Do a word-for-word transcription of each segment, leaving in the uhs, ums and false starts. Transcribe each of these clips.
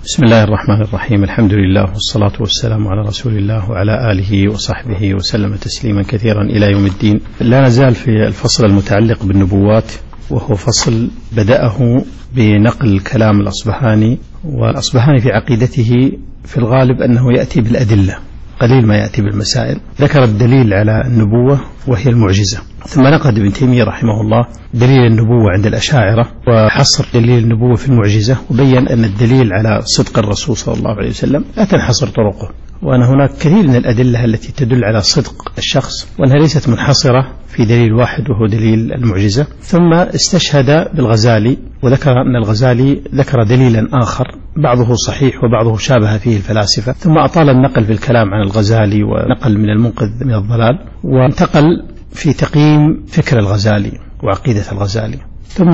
بسم الله الرحمن الرحيم. الحمد لله والصلاة والسلام على رسول الله وعلى آله وصحبه وسلم تسليما كثيرا إلى يوم الدين. لا نزال في الفصل المتعلق بالنبوات، وهو فصل بدأه بنقل كلام الأصبهاني، والأصبهاني في عقيدته في الغالب أنه يأتي بالأدلة، قليل ما يأتي بالمسائل. ذكر الدليل على النبوة وهي المعجزة، ثم نقد ابن تيمية رحمه الله دليل النبوة عند الأشاعرة وحصر دليل النبوة في المعجزة، وبين أن الدليل على صدق الرسول صلى الله عليه وسلم لا تنحصر طرقه، وأن هناك كثير من الأدلة التي تدل على صدق الشخص، وأنها ليست منحصرة في دليل واحد وهو دليل المعجزة. ثم استشهد بالغزالي وذكر أن الغزالي ذكر دليلا آخر بعضه صحيح وبعضه شابه فيه الفلاسفة، ثم أطال النقل في الكلام عن الغزالي ونقل من المنقذ من الضلال، وانتقل في تقييم فكر الغزالي وعقيدة الغزالي، ثم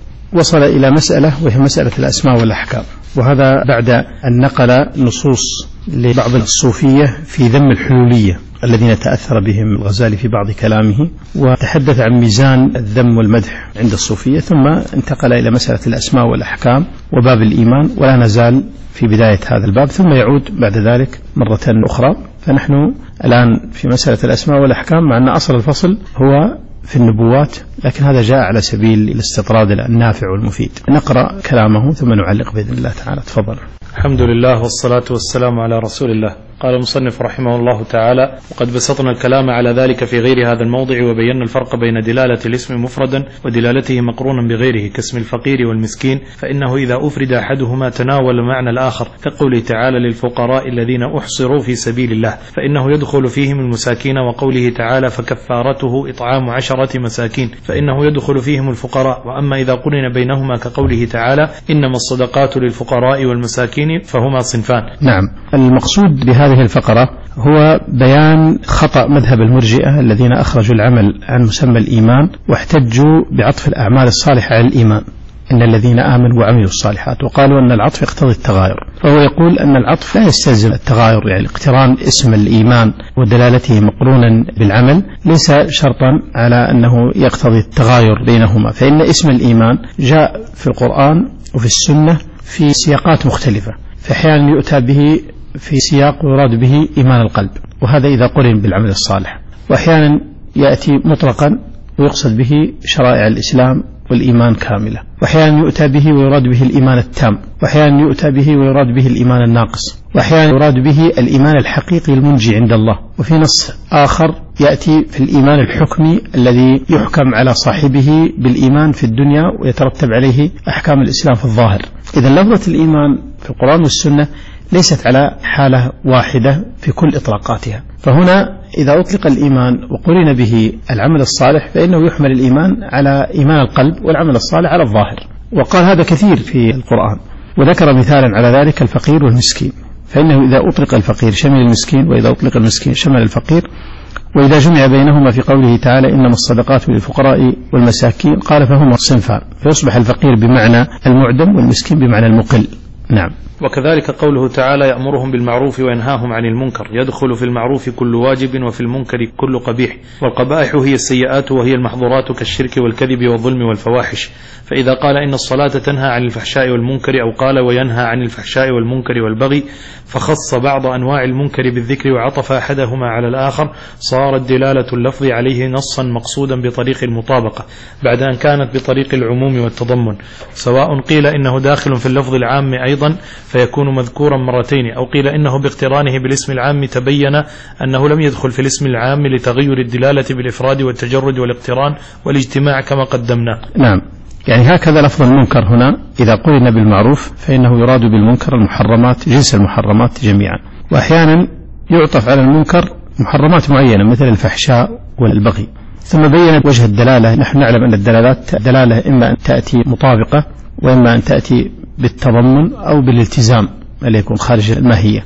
وصل إلى مسألة وهي مسألة الأسماء والأحكام، وهذا بعد أن نقل نصوص لبعض الصوفية في ذم الحلولية الذين تأثر بهم الغزالي في بعض كلامه، وتحدث عن ميزان الذم والمدح عند الصوفية، ثم انتقل إلى مسألة الأسماء والأحكام وباب الإيمان، ولا نزال في بداية هذا الباب، ثم يعود بعد ذلك مرة أخرى. فنحن الآن في مسألة الأسماء والأحكام، مع أن أصل الفصل هو في النبوات، لكن هذا جاء على سبيل الاستطراد النافع والمفيد. نقرأ كلامه ثم نعلق بإذن الله تعالى. تفضل. الحمد لله والصلاة والسلام على رسول الله. قال المصنف رحمه الله تعالى: وقد بسطنا الكلام على ذلك في غير هذا الموضع، وبينا الفرق بين دلالة الاسم مفردا ودلالته مقرونا بغيره كاسم الفقير والمسكين، فإنه إذا أفرد أحدهما تناول معنى الآخر، كقوله تعالى: للفقراء الذين أحصروا في سبيل الله، فإنه يدخل فيهم المساكين، وقوله تعالى: فكفارته إطعام عشرة مساكين، فإنه يدخل فيهم الفقراء. وأما إذا قرن بينهما كقوله تعالى: إنما الصدقات للفقراء والمساكين، فهما صنفان. نعم، المقصود بهذه الفقرة هو بيان خطأ مذهب المرجئة الذين أخرجوا العمل عن مسمى الإيمان، واحتجوا بعطف الأعمال الصالحة على الإيمان، إن الذين آمنوا وعملوا الصالحات، وقالوا أن العطف يقتضي التغاير. فهو يقول أن العطف لا يستلزم التغاير، يعني اقتران اسم الإيمان ودلالته مقرونا بالعمل ليس شرطا على أنه يقتضي التغاير بينهما، فإن اسم الإيمان جاء في القرآن وفي السنة في سياقات مختلفة، فأحيانا يؤتى به في سياق ويراد به إيمان القلب، وهذا إذا قرن بالعمل الصالح، وأحيانا يأتي مطلقا ويقصد به شرائع الإسلام والإيمان كاملة، وأحيانا يؤتى به ويراد به الإيمان التام، وأحيانا يؤتى به ويراد به الإيمان الناقص، وأحيانا يراد به الإيمان الحقيقي المنجي عند الله. وفي نص آخر يأتي في الإيمان الحكمي الذي يحكم على صاحبه بالإيمان في الدنيا ويترتب عليه أحكام الإسلام في الظاهر. إذا لفظة الإيمان في القرآن والسنة ليست على حالة واحدة في كل إطلاقاتها، فهنا إذا أطلق الإيمان وقرن به العمل الصالح فإنه يحمل الإيمان على إيمان القلب والعمل الصالح على الظاهر، وقال هذا كثير في القرآن، وذكر مثالا على ذلك الفقير والمسكين، فإنه إذا أطلق الفقير شمل المسكين، وإذا أطلق المسكين شمل الفقير، وإذا جمع بينهما في قوله تعالى: إنما الصدقات للفقراء والمساكين، قال فهما صنفان، فيصبح الفقير بمعنى المعدم والمسكين بمعنى المقل. نعم. وكذلك قوله تعالى: يأمرهم بالمعروف وينهاهم عن المنكر، يدخل في المعروف كل واجب وفي المنكر كل قبيح، والقبائح هي السيئات وهي المحظورات كالشرك والكذب والظلم والفواحش. فإذا قال إن الصلاة تنهى عن الفحشاء والمنكر، أو قال وينهى عن الفحشاء والمنكر والبغي، فخص بعض أنواع المنكر بالذكر وعطف أحدهما على الآخر، صارت دلالة اللفظ عليه نصا مقصودا بطريق المطابقة بعد أن كانت بطريق العموم والتضمن، سواء قيل إنه داخل في اللفظ العام أيضا فيكون مذكورا مرتين، أو قيل إنه باقترانه بالاسم العام تبين أنه لم يدخل في الاسم العام لتغير الدلالة بالإفراد والتجرد والاقتران والاجتماع كما قدمنا. نعم، يعني هكذا لفظ المنكر هنا إذا قرن بالمعروف فإنه يراد بالمنكر المحرمات، جنس المحرمات جميعا، وأحيانا يعطف على المنكر محرمات معينة مثل الفحشاء والبغي. ثم بين وجه الدلالة. نحن نعلم أن الدلالات دلالة إما أن تأتي مطابقة، وإما أن تأتي بالتضمن أو بالالتزام الذي يكون خارج الماهية،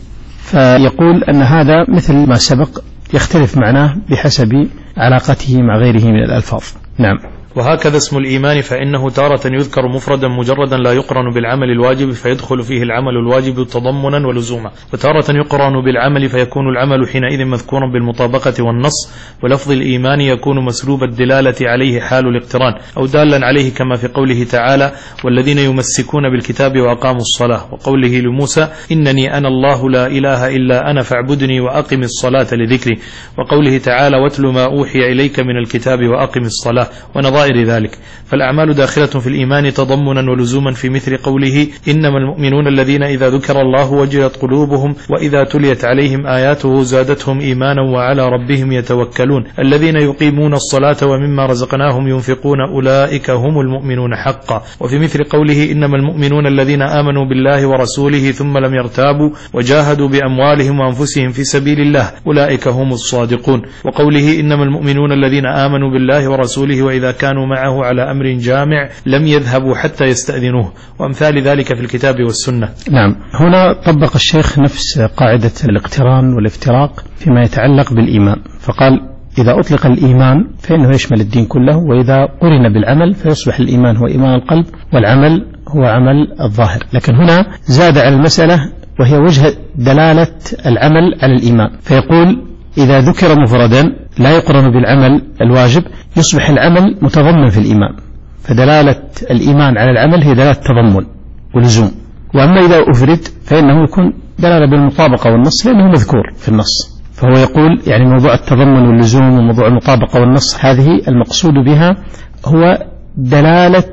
فيقول أن هذا مثل ما سبق يختلف معناه بحسب علاقته مع غيره من الألفاظ. نعم. وهكذا اسم الإيمان فإنه تارة يذكر مفردا مجردا لا يقرن بالعمل الواجب فيدخل فيه العمل الواجب تضمنا ولزوما، وتارة يقرن بالعمل فيكون العمل حينئذ مذكورا بالمطابقة والنص، ولفظ الإيمان يكون مسلوب الدلالة عليه حال الاقتران أو دالا عليه كما في قوله تعالى والذين يمسكون بالكتاب وأقاموا الصلاة، وقوله لموسى إنني أنا الله لا إله إلا أنا فاعبدني وأقم الصلاة لذكري، وقوله تعالى واتل ما أوحي إليك من الكتاب وأقم الصلاة ونظائر ذلك. فالأعمال داخلة في الإيمان تضمنا ولزوما في مثل قوله إنما المؤمنون الذين إذا ذكر الله وجلت قلوبهم وإذا تليت عليهم آياته زادتهم إيمانا وعلى ربهم يتوكلون الذين يقيمون الصلاة ومما رزقناهم ينفقون أولئك هم المؤمنون حقا. وفي مثل قوله إنما المؤمنون الذين آمنوا بالله ورسوله ثم لم يرتابوا وجاهدوا بأموالهم وأنفسهم في سبيل الله أولئك هم الصادقون. وقوله إنما المؤمنون الذين آمنوا بالله ورسوله وإذا كانوا معه على أمر جامع لم يذهبوا حتى يستأذنوه، وأمثال ذلك في الكتاب والسنة. نعم، هنا طبق الشيخ نفس قاعدة الاقتران والافتراق فيما يتعلق بالإيمان، فقال إذا أطلق الإيمان فإنه يشمل الدين كله، وإذا قرن بالعمل فيصبح الإيمان هو إيمان القلب والعمل هو عمل الظاهر. لكن هنا زاد على المسألة وهي وجه دلالة العمل على الإيمان، فيقول إذا ذكر مفردا لا يقرن بالعمل الواجب يصبح العمل متضمن في الإيمان، فدلالة الإيمان على العمل هي دلالة تضمن ولزوم. وأما إذا أفرد فإنه يكون دلالة بالمطابقة والنص لأنه مذكور في النص. فهو يقول يعني موضوع التضمن واللزوم وموضوع المطابقة والنص هذه المقصود بها هو دلالة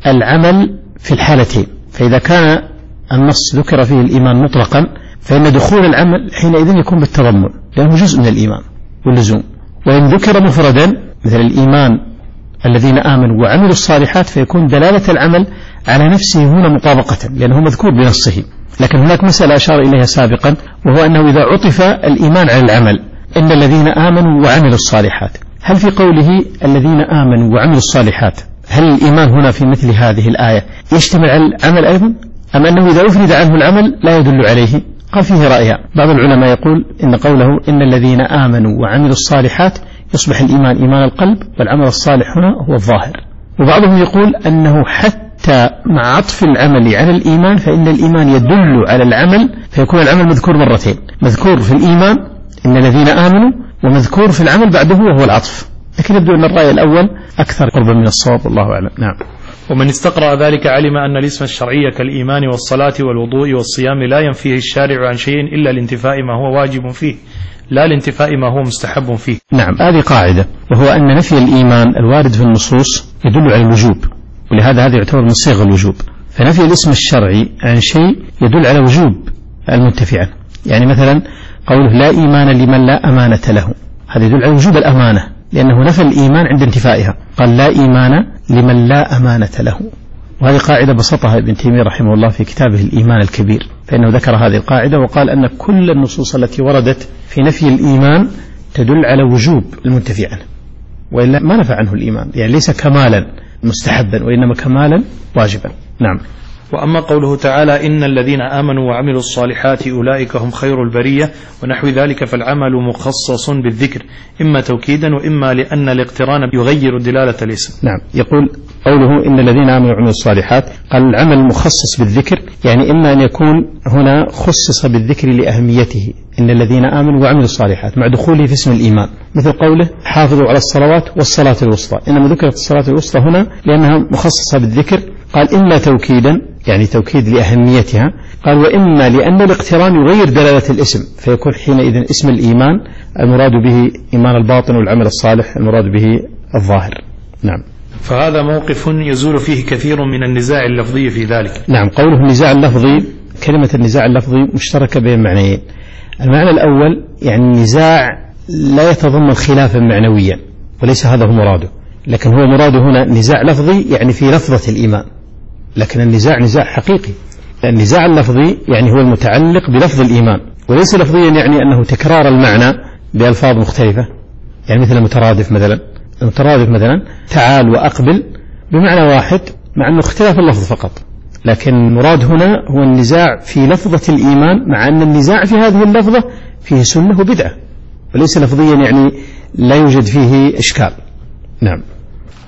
العمل في الحالتين، فإذا كان النص ذكر فيه الإيمان مطلقا فإن دخول العمل حينئذ يكون بالتضمن لأنه جزء من الإيمان واللزوم. وإن ذكر مفردا مثل الإيمان الذين آمنوا وعملوا الصالحات فيكون دلالة العمل على نفسه هنا مطابقة لأنه مذكور بنصه. لكن هناك مسألة أشار إليها سابقا، وهو أنه إذا عطف الإيمان على العمل إن الذين آمنوا وعملوا الصالحات، هل في قوله الذين آمنوا وعملوا الصالحات هل الإيمان هنا في مثل هذه الآية يشتمل على العمل أيضا، أم أنه إذا أفرد عنه العمل لا يدل عليه؟ قال فيه رأيان. بعض العلماء يقول إن قوله إن الذين آمنوا وعملوا الصالحات يصبح الإيمان إيمان القلب والعمل الصالح هنا هو الظاهر. وبعضهم يقول أنه حتى مع عطف العمل على الإيمان فإن الإيمان يدل على العمل، فيكون العمل مذكور مرتين، مذكور في الإيمان إن الذين آمنوا ومذكور في العمل بعده وهو العطف. لكن يبدو أن الرأي الأول أكثر قربا من الصواب والله أعلم. نعم. ومن استقرأ ذلك علم أن الاسم الشرعي كالإيمان والصلاة والوضوء والصيام لا ينفيه الشارع عن شيء إلا لانتفاء ما هو واجب فيه لا لانتفاء ما هو مستحب فيه. نعم، هذه قاعدة، وهو أن نفي الإيمان الوارد في النصوص يدل على الوجوب، ولهذا هذا يعتبر من صيغ الوجوب. فنفي الاسم الشرعي عن شيء يدل على وجوب المنتفي عنه. يعني مثلا قوله لا إيمان لمن لا أمانة له، هذا يدل على وجوب الأمانة لأنه نفى الإيمان عند انتفائها، قال لا إيمان لمن لا أمانة له. وهذه قاعدة بسطها ابن تيمية رحمه الله في كتابه الإيمان الكبير، فإنه ذكر هذه القاعدة وقال أن كل النصوص التي وردت في نفي الإيمان تدل على وجوب المنتفي عنه، وإلا ما نفى عنه الإيمان، يعني ليس كمالا مستحبا وإنما كمالا واجبا. نعم. وأما قوله تعالى إن الذين آمنوا وعملوا الصالحات أولئك هم خير البرية ونحو ذلك، فالعمل مخصص بالذكر إما توكيدا وإما لأن الاقتران يغير دلالة الاسم. نعم. يقول قوله إن الذين آمنوا وعملوا الصالحات، قال العمل مخصص بالذكر، يعني إما أن يكون هنا خصص بالذكر لأهميته إن الذين آمنوا وعملوا الصالحات مع دخوله في اسم الإيمان، مثل قوله حافظوا على الصلوات والصلاة الوسطى، إنما ذكرت الصلاة الوسطى هنا لأنها مخصصة بالذكر. قال إما توكيدا يعني توكيد لأهميتها، قال وإما لأن الاقتران يغير دلالة الاسم فيكون حينئذ اسم الإيمان المراد به إيمان الباطن والعمل الصالح المراد به الظاهر. نعم. فهذا موقف يزول فيه كثير من النزاع اللفظي في ذلك. نعم. قوله النزاع اللفظي، كلمة النزاع اللفظي مشتركة بين معنيين. المعنى الأول يعني النزاع لا يتضمن خلافا معنويا وليس هذا هو مراده، لكن هو مراده هنا نزاع لفظي يعني في لفظة الإيمان، لكن النزاع نزاع حقيقي. النزاع اللفظي يعني هو المتعلق بلفظ الإيمان، وليس لفظيا يعني أنه تكرار المعنى بألفاظ مختلفة، يعني مثل المترادف مثلا. المترادف مثلا تعال وأقبل بمعنى واحد مع أنه اختلاف اللفظ فقط، لكن المراد هنا هو النزاع في لفظة الإيمان، مع أن النزاع في هذه اللفظة فيه سنة وبدعة، وليس لفظيا يعني لا يوجد فيه إشكال. نعم.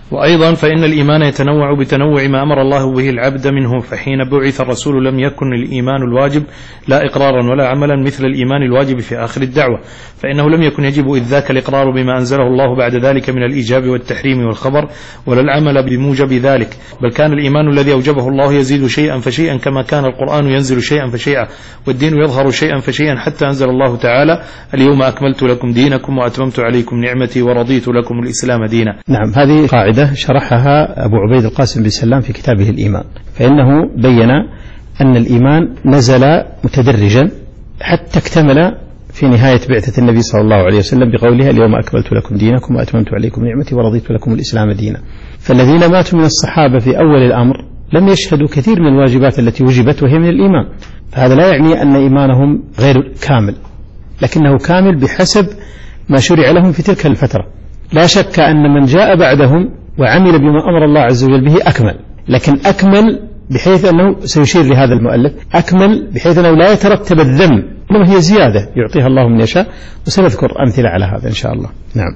وأيضا فإن الإيمان يتنوع بتنوع ما أمر الله به العبد منه، فحين بعث الرسول لم يكن الإيمان الواجب لا إقرارا ولا عملا مثل الإيمان الواجب في آخر الدعوة، فإنه لم يكن يجب إذ ذاك الإقرار بما أنزله الله بعد ذلك من الإيجاب والتحريم والخبر، ولا العمل بموجب ذلك، بل كان الإيمان الذي أوجبه الله يزيد شيئا فشيئا كما كان القرآن ينزل شيئا فشيئا، والدين يظهر شيئا فشيئا حتى أنزل الله تعالى: اليوم أكملت لكم دينكم وأتممت عليكم نعمتي ورضيت لكم الإسلام دينا. نعم، هذه قاعدة شرحها أبو عبيد القاسم بن سلام في كتابه الإيمان، فإنه بين أن الإيمان نزل متدرجا حتى اكتمل في نهاية بعثة النبي صلى الله عليه وسلم بقولها: اليوم أكملت لكم دينكم وأتممت عليكم نعمتي ورضيت لكم الإسلام دينا. فالذين ماتوا من الصحابة في أول الأمر لم يشهدوا كثير من الواجبات التي وجبت وهي من الإيمان، فهذا لا يعني أن إيمانهم غير كامل، لكنه كامل بحسب ما شرع لهم في تلك الفترة. لا شك أن من جاء بعدهم وعمل بما أمر الله عز وجل به أكمل، لكن أكمل بحيث أنه سيشير لهذا المؤلف أكمل بحيث أنه لا يترتب الذم، إنما هي زيادة يعطيها الله من يشاء، وسنذكر أمثلة على هذا إن شاء الله. نعم.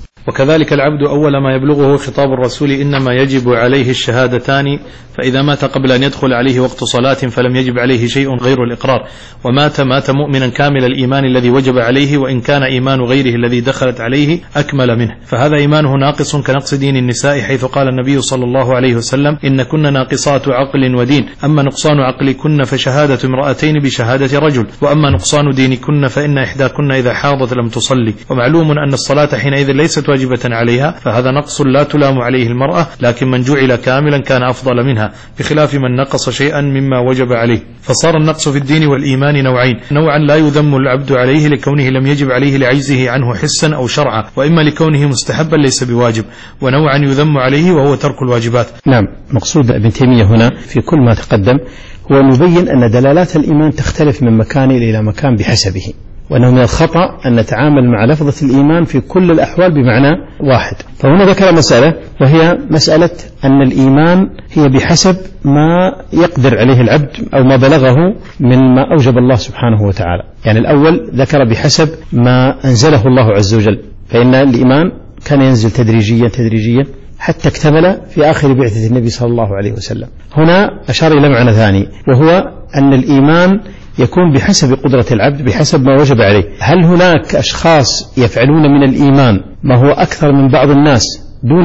وكذلك العبد أول ما يبلغه خطاب الرسول إنما يجب عليه الشهادتان، فإذا مات قبل أن يدخل عليه وقت صلاة فلم يجب عليه شيء غير الإقرار، ومات مات مؤمنا كامل الإيمان الذي وجب عليه، وإن كان إيمان غيره الذي دخلت عليه أكمل منه، فهذا إيمانه ناقص كنقص دين النساء، حيث قال النبي صلى الله عليه وسلم: إن كن ناقصات عقل ودين، أما نقصان عقلكن فشهادة امرأتين بشهادة رجل، وأما نقصان دينكن فإن إحداكن إذا حاضت لم تصلي. ومعلوم أن الصلاة حينئذ ليست واجبة عليها، فهذا نقص لا تلام عليه المرأة، لكن من جعل كاملا كان أفضل منها، بخلاف من نقص شيئا مما وجب عليه. فصار النقص في الدين والإيمان نوعين: نوعا لا يذم العبد عليه لكونه لم يجب عليه لعجزه عنه حسا أو شرعا، وإما لكونه مستحبا ليس بواجب، ونوعا يذم عليه وهو ترك الواجبات. نعم، مقصود ابن تيمية هنا في كل ما تقدم هو مبين أن دلالات الإيمان تختلف من مكان إلى مكان بحسبه، وأنه من الخطأ أن نتعامل مع لفظة الإيمان في كل الأحوال بمعنى واحد. فهنا ذكر مسألة، وهي مسألة أن الإيمان هي بحسب ما يقدر عليه العبد أو ما بلغه من ما أوجب الله سبحانه وتعالى. يعني الأول ذكر بحسب ما أنزله الله عز وجل، فإن الإيمان كان ينزل تدريجيا تدريجيا حتى اكتمل في آخر بعثة النبي صلى الله عليه وسلم. هنا أشار إلى معنى ثاني، وهو أن الإيمان يكون بحسب قدرة العبد بحسب ما وجب عليه. هل هناك أشخاص يفعلون من الإيمان ما هو أكثر من بعض الناس دون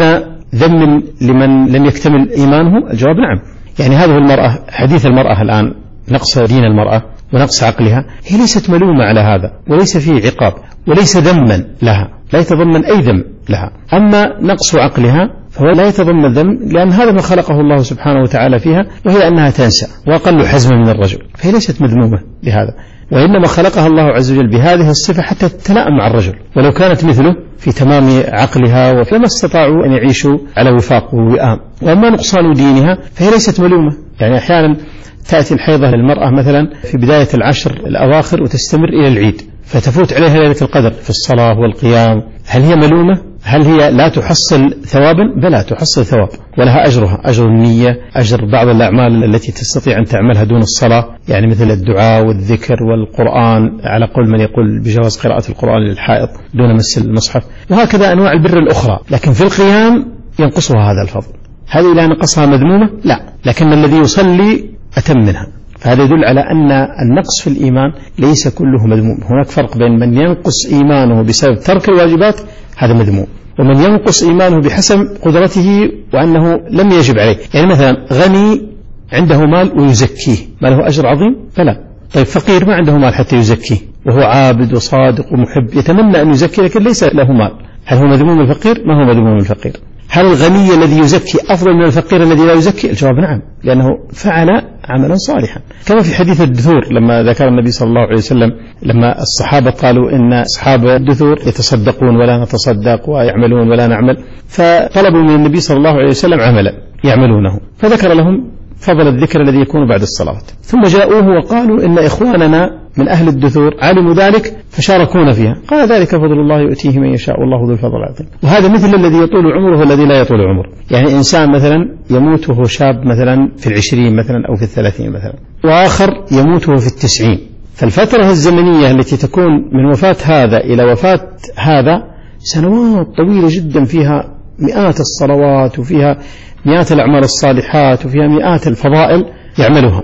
ذم لمن لم يكتمل إيمانه؟ الجواب نعم. يعني هذه المرأة، حديث المرأة الآن، نقص دين المرأة ونقص عقلها، هي ليست ملومة على هذا، وليس فيه عقاب، وليس ذما لها، لا يتضمن أي ذم لها. أما نقص عقلها فهو لا يتضمن ذم، لأن هذا ما خلقه الله سبحانه وتعالى فيها، وهي أنها تنسى وأقل حزما من الرجل، فهي ليست مذمومة لهذا، وإنما خلقها الله عز وجل بهذه الصفة حتى تتلائم مع الرجل. ولو كانت مثله في تمام عقلها فما استطاعوا أن يعيشوا على وفاق ووئام. وأما نقصان دينها فهي ليست ملومة. يعني أحيانا تأتي الحيضة للمرأة مثلا في بداية العشر الأواخر وتستمر إلى العيد، فتفوت عليها ليلة القدر في الصلاة والقيام، هل هي ملومة؟ هل هي لا تحصل ثوابا؟ بلى، تحصل ثواب، ولها أجرها، أجر النية، أجر بعض الأعمال التي تستطيع أن تعملها دون الصلاة، يعني مثل الدعاء والذكر والقرآن، على قول من يقول بجواز قراءة القرآن للحائض دون مس المصحف، وهكذا أنواع البر الأخرى. لكن في القيام ينقصها هذا الفضل. هذه لا نقصها مذمومة؟ لا، لكن الذي يصلي أتم منها. فهذا يدل على أن النقص في الإيمان ليس كله مذموم. هناك فرق بين من ينقص إيمانه بسبب ترك الواجبات، هذا مذموم، ومن ينقص إيمانه بحسب قدرته وأنه لم يجب عليه. يعني مثلا غني عنده مال ويزكيه، ما له أجر عظيم؟ فلا. طيب فقير ما عنده مال حتى يزكيه، وهو عابد وصادق ومحب يتمنى أن يزكي لكن ليس له مال، هل هو مذموم الفقير؟ ما هو مذموم الفقير. هل الغني الذي يزكي أفضل من الفقير الذي لا يزكي؟ الجواب نعم، لأنه فعل عملا صالحا. كما في حديث الدثور لما ذكر النبي صلى الله عليه وسلم، لما الصحابة قالوا إن أصحاب الدثور يتصدقون ولا نتصدق ويعملون ولا نعمل، فطلبوا من النبي صلى الله عليه وسلم عملا يعملونه، فذكر لهم فضل الذكر الذي يكون بعد الصلاة. ثم جاءوه وقالوا إن إخواننا من أهل الدثور علموا ذلك فشاركونا فيها، قال ذلك فضل الله يؤتيه من يشاء والله ذو الفضل العظيم. وهذا مثل الذي يطول عمره والذي لا يطول عمره. يعني إنسان مثلا يموت وهو شاب مثلا في العشرين مثلا أو في الثلاثين مثلا، وآخر يموت وهو في التسعين، فالفترة الزمنية التي تكون من وفاة هذا إلى وفاة هذا سنوات طويلة جدا فيها مئات الصلوات وفيها مئات الأعمال الصالحات وفيها مئات الفضائل يعملها.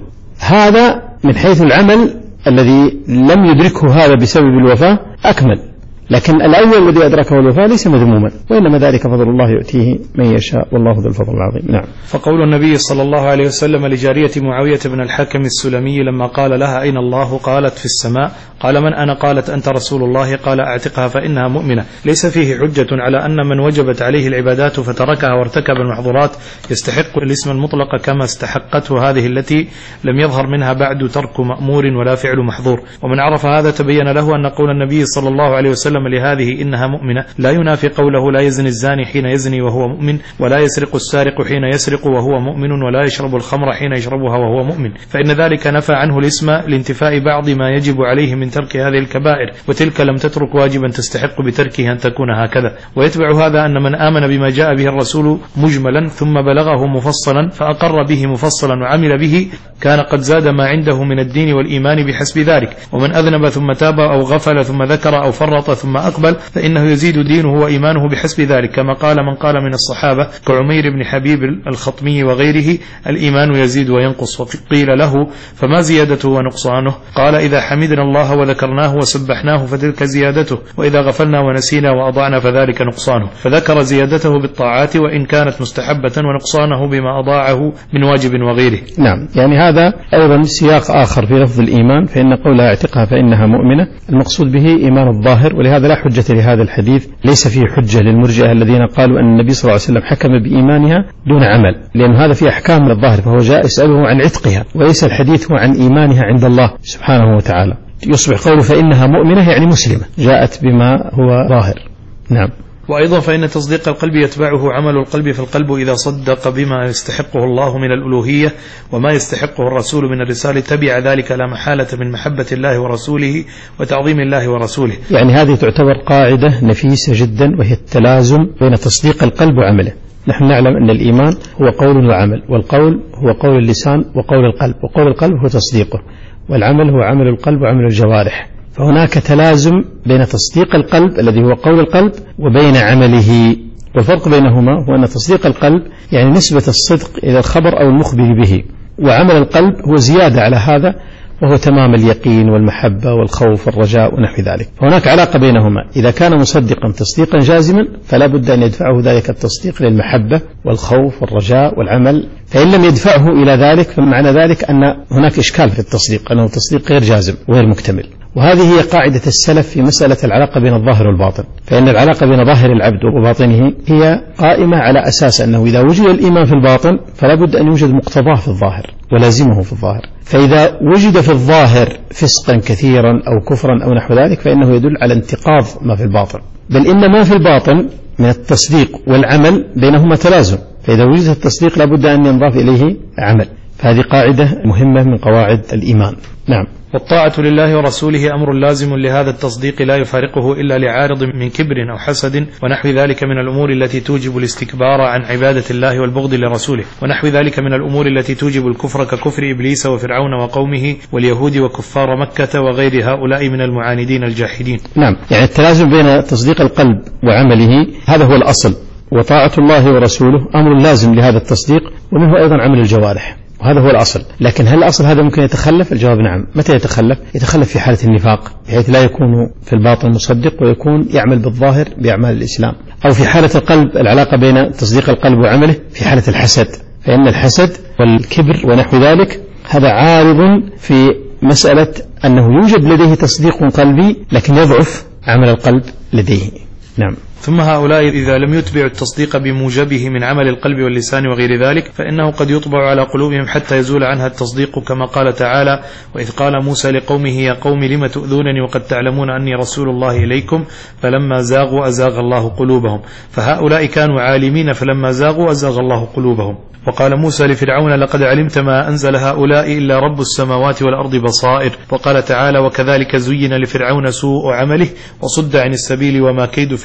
هذا من حيث العمل الذي لم يدركه هذا بسبب الوفاة أكمل، لكن الأول الذي أدركه الوفاة ليس مذموما، وإنما ذلك فضل الله يؤتيه من يشاء والله ذو الفضل العظيم. نعم. فقول النبي صلى الله عليه وسلم لجارية معاوية بن الحكم السلمي لما قال لها أين الله؟ قالت في السماء. قال من أنا؟ قالت أنت رسول الله. قال أعتقها فإنها مؤمنة. ليس فيه حجة على أن من وجبت عليه العبادات فتركها وارتكب المحظورات يستحق الاسم المطلق كما استحقته هذه التي لم يظهر منها بعد ترك مأمور ولا فعل محظور. ومن عرف هذا تبين له أن قول النبي صلى الله عليه وسلم لهذه إنها مؤمنة لا ينافي قوله لا يزني الزاني حين يزني وهو مؤمن، ولا يسرق السارق حين يسرق وهو مؤمن، ولا يشرب الخمر حين يشربها وهو مؤمن، فإن ذلك نفى عنه الاسم لانتفاء بعض ما يجب عليه من ترك هذه الكبائر، وتلك لم تترك واجبا تستحق بتركه أن تكون هكذا. ويتبع هذا أن من آمن بما جاء به الرسول مجملا ثم بلغه مفصلا فأقر به مفصلا وعمل به كان قد زاد ما عنده من الدين والإيمان بحسب ذلك. ومن أذنب ثم تاب أو غفل ثم ذكر أو فرط ثم أقبل فإنه يزيد دينه وإيمانه بحسب ذلك، كما قال من قال من الصحابة كعمير بن حبيب الخطمي وغيره الإيمان يزيد وينقص. وقيل له فما زيادته ونقصانه؟ قال إذا حمدنا الله وذكرناه وسبحناه فتلك زيادته، وإذا غفلنا ونسينا وأضعنا فذلك نقصانه. فذكر زيادته بالطاعات وإن كانت مستحبة ونقصانه بما أضاعه من واجب وغيره. نعم، يعني هذا أيضا سياق آخر في لفظ الإيمان، فإن قولها اعتقها فإنها مؤمنة المقصود به إيمان الظاهر، ولهذا لا حجة لهذا الحديث، ليس فيه حجة للمرجئة الذين قالوا أن النبي صلى الله عليه وسلم حكم بإيمانها دون عمل، لأن هذا فيه أحكام من الظاهر، فهو جاء يسأله عن عتقها وليس الحديث هو عن إيمانها عند الله سبحانه وتعالى. يصبح قوله فإنها مؤمنة يعني مسلمة جاءت بما هو ظاهر. نعم. وأيضا فإن تصديق القلب يتبعه عمل القلب، فالقلب إذا صدق بما يستحقه الله من الألوهية وما يستحقه الرسول من الرسالة تبع ذلك لا محالة من محبة الله ورسوله وتعظيم الله ورسوله. يعني هذه تعتبر قاعدة نفيسة جدا، وهي التلازم بين تصديق القلب وعمله. نحن نعلم أن الإيمان هو قول وعمل، والقول هو قول اللسان وقول القلب، وقول القلب هو تصديقه، والعمل هو عمل القلب وعمل الجوارح. فهناك تلازم بين تصديق القلب الذي هو قول القلب وبين عمله، والفرق بينهما هو أن تصديق القلب يعني نسبة الصدق إلى الخبر أو المخبر به، وعمل القلب هو زيادة على هذا وهو تمام اليقين والمحبة والخوف والرجاء ونحو ذلك. فهناك علاقة بينهما، إذا كان مصدقا تصديقا جازما فلا بد أن يدفعه ذلك التصديق للمحبة والخوف والرجاء والعمل، فإن لم يدفعه إلى ذلك فمعنى ذلك أن هناك إشكال في التصديق، أنه تصديق غير جازم وغير مكتمل. وهذه هي قاعدة السلف في مسألة العلاقة بين الظاهر والباطن، فإن العلاقة بين ظاهر العبد وباطنه هي قائمة على أساس أنه إذا وجد الإيمان في الباطن فلا بد أن يوجد مقتضاه في الظاهر ولازمه في الظاهر، فإذا وجد في الظاهر فسقا كثيرا أو كفرا أو نحو ذلك فإنه يدل على انتقاض ما في الباطن، بل إن ما في الباطن من التصديق والعمل بينهما تلازم، فإذا وجد التصديق لا بد أن ينضاف إليه عمل. فهذه قاعدة مهمة من قواعد الإيمان. نعم. والطاعة لله ورسوله أمر لازم لهذا التصديق لا يفارقه إلا لعارض من كبر أو حسد ونحو ذلك من الأمور التي توجب الاستكبار عن عبادة الله والبغض لرسوله، ونحو ذلك من الأمور التي توجب الكفر ككفر إبليس وفرعون وقومه واليهود وكفار مكة وغير هؤلاء من المعاندين الجاحدين. نعم، يعني التلازم بين تصديق القلب وعمله هذا هو الأصل، وطاعة الله ورسوله أمر لازم لهذا التصديق، ومنه أيضا عمل الجوارح، وهذا هو الأصل. لكن هل الأصل هذا ممكن يتخلف؟ الجواب نعم. متى يتخلف؟ يتخلف في حالة النفاق، بحيث لا يكون في الباطن مصدق ويكون يعمل بالظاهر بأعمال الإسلام، أو في حالة القلب العلاقة بين تصديق القلب وعمله في حالة الحسد، فإن الحسد والكبر ونحو ذلك هذا عارض في مسألة أنه يوجد لديه تصديق قلبي لكن يضعف عمل القلب لديه. نعم. ثم هؤلاء إذا لم يتبعوا التصديق بموجبه من عمل القلب واللسان وغير ذلك فإنه قد يطبع على قلوبهم حتى يزول عنها التصديق، كما قال تعالى: وإذ قال موسى لقومه يا قوم لم تؤذونني وقد تعلمون أني رسول الله إليكم فلما زاغوا أزاغ الله قلوبهم. فهؤلاء كانوا عالمين فلما زاغوا أزاغ الله قلوبهم. وقال موسى لفرعون: لقد علمت ما أنزل هؤلاء إلا رب السماوات والأرض بصائر. وقال تعالى: وكذلك زين لفرعون سوء عمله وصد عن السبيل وما كيد فرعون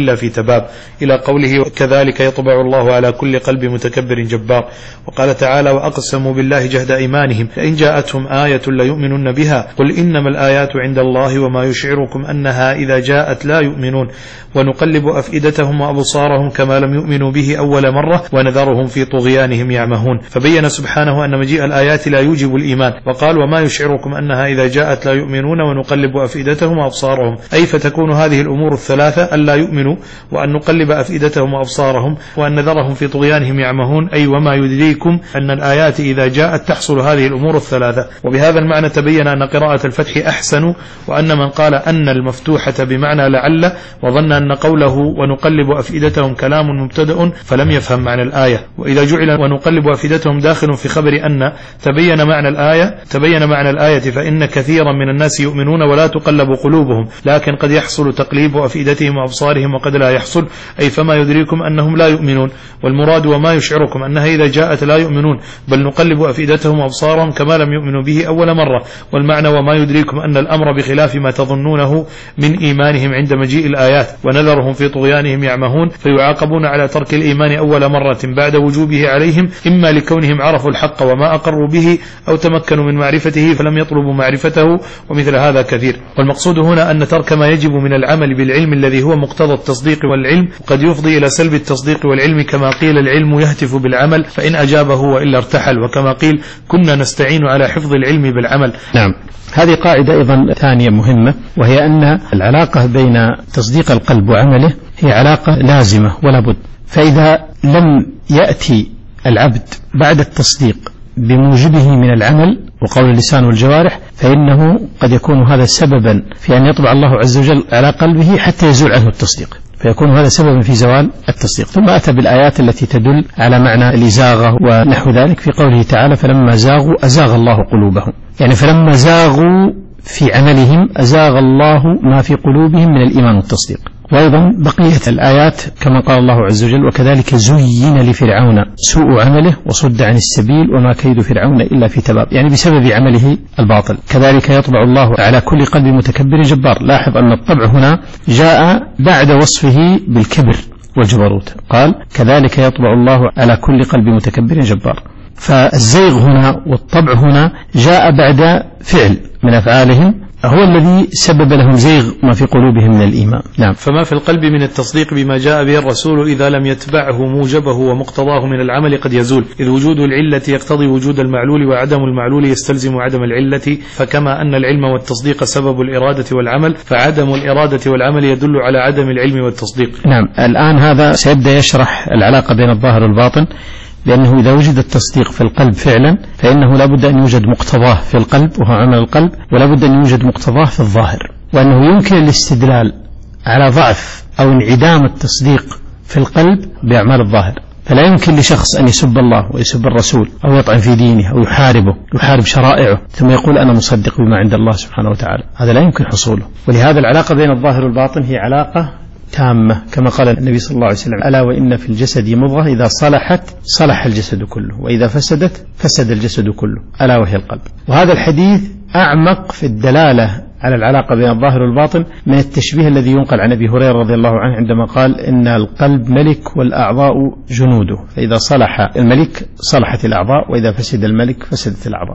إلا في تباب، إلى قوله كذلك يطبع الله على كل قلب متكبر جبار. وقال تعالى وأقسموا بالله جهد أيمانهم لئن جاءتهم آية ليؤمنن بها قل إنما الآيات عند الله وما يشعركم أنها إذا جاءت لا يؤمنون ونقلب أفئدتهم وأبصارهم كما لم يؤمنوا به أول مرة ونذرهم في طغيانهم يعمهون. فبين سبحانه أن مجيء الآيات لا يوجب الإيمان، وقال وما يشعركم أنها إذا جاءت لا يؤمنون ونقلب أفئدتهم وأبصارهم، أي فتكون هذه الأمور الثلاثة أن لا يؤمنوا وأن نقلب أفئدتهم وأبصارهم وأن نذرهم في طغيانهم يعمهون، أي وما يدريكم أن الآيات إذا جاءت تحصل هذه الأمور الثلاثة. وبهذا المعنى تبين أن قراءة الفتح أحسن، وأن من قال أن المفتوحة بمعنى لعل وظن أن قوله ونقلب أفئدتهم كلام مبتدأ فلم يفهم معنى الآية، وإذا جعل ونقلب أفئدتهم داخل في خبر أن تبين معنى الآية تبين معنى الآية فإن كثيرا من الناس يؤمنون ولا تقلب قلوبهم، لكن قد يحصل تقليب أفئدتهم وأبصارهم وقد لا يحصل، أي فما يدريكم أنهم لا يؤمنون. والمراد وما يشعركم أنها إذا جاءت لا يؤمنون، بل نقلب أفئدتهم وأبصارهم كما لم يؤمنوا به أول مرة. والمعنى وما يدريكم أن الأمر بخلاف ما تظنونه من إيمانهم عند مجيء الآيات ونذرهم في طغيانهم يعمهون، فيعاقبون على ترك الإيمان أول مرة بعد وجوبه عليهم، إما لكونهم عرفوا الحق وما أقروا به أو تمكنوا من معرفته فلم يطلبوا معرفته، ومثل هذا كثير. والمقصود هنا أن ترك ما يجب من العمل بالعلم الذي هو مقتضى التصديق والعلم قد يفضي إلى سلب التصديق والعلم، كما قيل العلم يهتف بالعمل فإن أجابه وإلا ارتحل، وكما قيل كنا نستعين على حفظ العلم بالعمل. نعم، هذه قاعدة أيضا ثانية مهمة، وهي أن العلاقة بين تصديق القلب وعمله هي علاقة لازمة ولا بد. فإذا لم يأتي العبد بعد التصديق بموجبه من العمل وقول اللسان والجوارح فإنه قد يكون هذا سببا في أن يطبع الله عز وجل على قلبه حتى يزول عنه التصديق، فيكون هذا سببا في زوال التصديق. ثم أتى بالآيات التي تدل على معنى الإزاغة ونحو ذلك في قوله تعالى فلما زاغوا أزاغ الله قلوبهم، يعني فلما زاغوا في عملهم أزاغ الله ما في قلوبهم من الإيمان والتصديق. وأيضا بقية الآيات كما قال الله عز وجل وكذلك زين لفرعون سوء عمله وصد عن السبيل وما كيد فرعون إلا في تباب، يعني بسبب عمله الباطل. كذلك يطبع الله على كل قلب متكبر جبار. لاحظ أن الطبع هنا جاء بعد وصفه بالكبر والجبروت، قال كذلك يطبع الله على كل قلب متكبر جبار. فالزيغ هنا والطبع هنا جاء بعد فعل من أفعالهم هو الذي سبب لهم زيغ ما في قلوبهم من الإيمان. نعم. فما في القلب من التصديق بما جاء به الرسول إذا لم يتبعه موجبه ومقتضاه من العمل قد يزول، إذ وجود العلة يقتضي وجود المعلول وعدم المعلول يستلزم عدم العلة. فكما أن العلم والتصديق سبب الإرادة والعمل، فعدم الإرادة والعمل يدل على عدم العلم والتصديق. نعم. الآن هذا سيبدأ يشرح العلاقة بين الظاهر والباطن، لأنه إذا وجد التصديق في القلب فعلا فإنه لا بد أن يوجد مقتضاه في القلب وهو عمل القلب، ولا بد أن يوجد مقتضاه في الظاهر، وأنه يمكن الاستدلال على ضعف أو انعدام التصديق في القلب بأعمال الظاهر. فلا يمكن لشخص أن يسب الله ويسب الرسول أو يطعن في دينه أو يحاربه يحارب شرائعه ثم يقول أنا مصدق بما عند الله سبحانه وتعالى، هذا لا يمكن حصوله. ولهذا العلاقة بين الظاهر والباطن هي علاقة تامة، كما قال النبي صلى الله عليه وسلم ألا وإن في الجسد مضغة إذا صلحت صلح الجسد كله وإذا فسدت فسد الجسد كله ألا وهي القلب. وهذا الحديث أعمق في الدلالة على العلاقة بين الظاهر والباطن من التشبيه الذي ينقل عن أبي هريرة رضي الله عنه عندما قال إن القلب ملك والأعضاء جنوده، فإذا صلح الملك صلحت الأعضاء وإذا فسد الملك فسدت الأعضاء.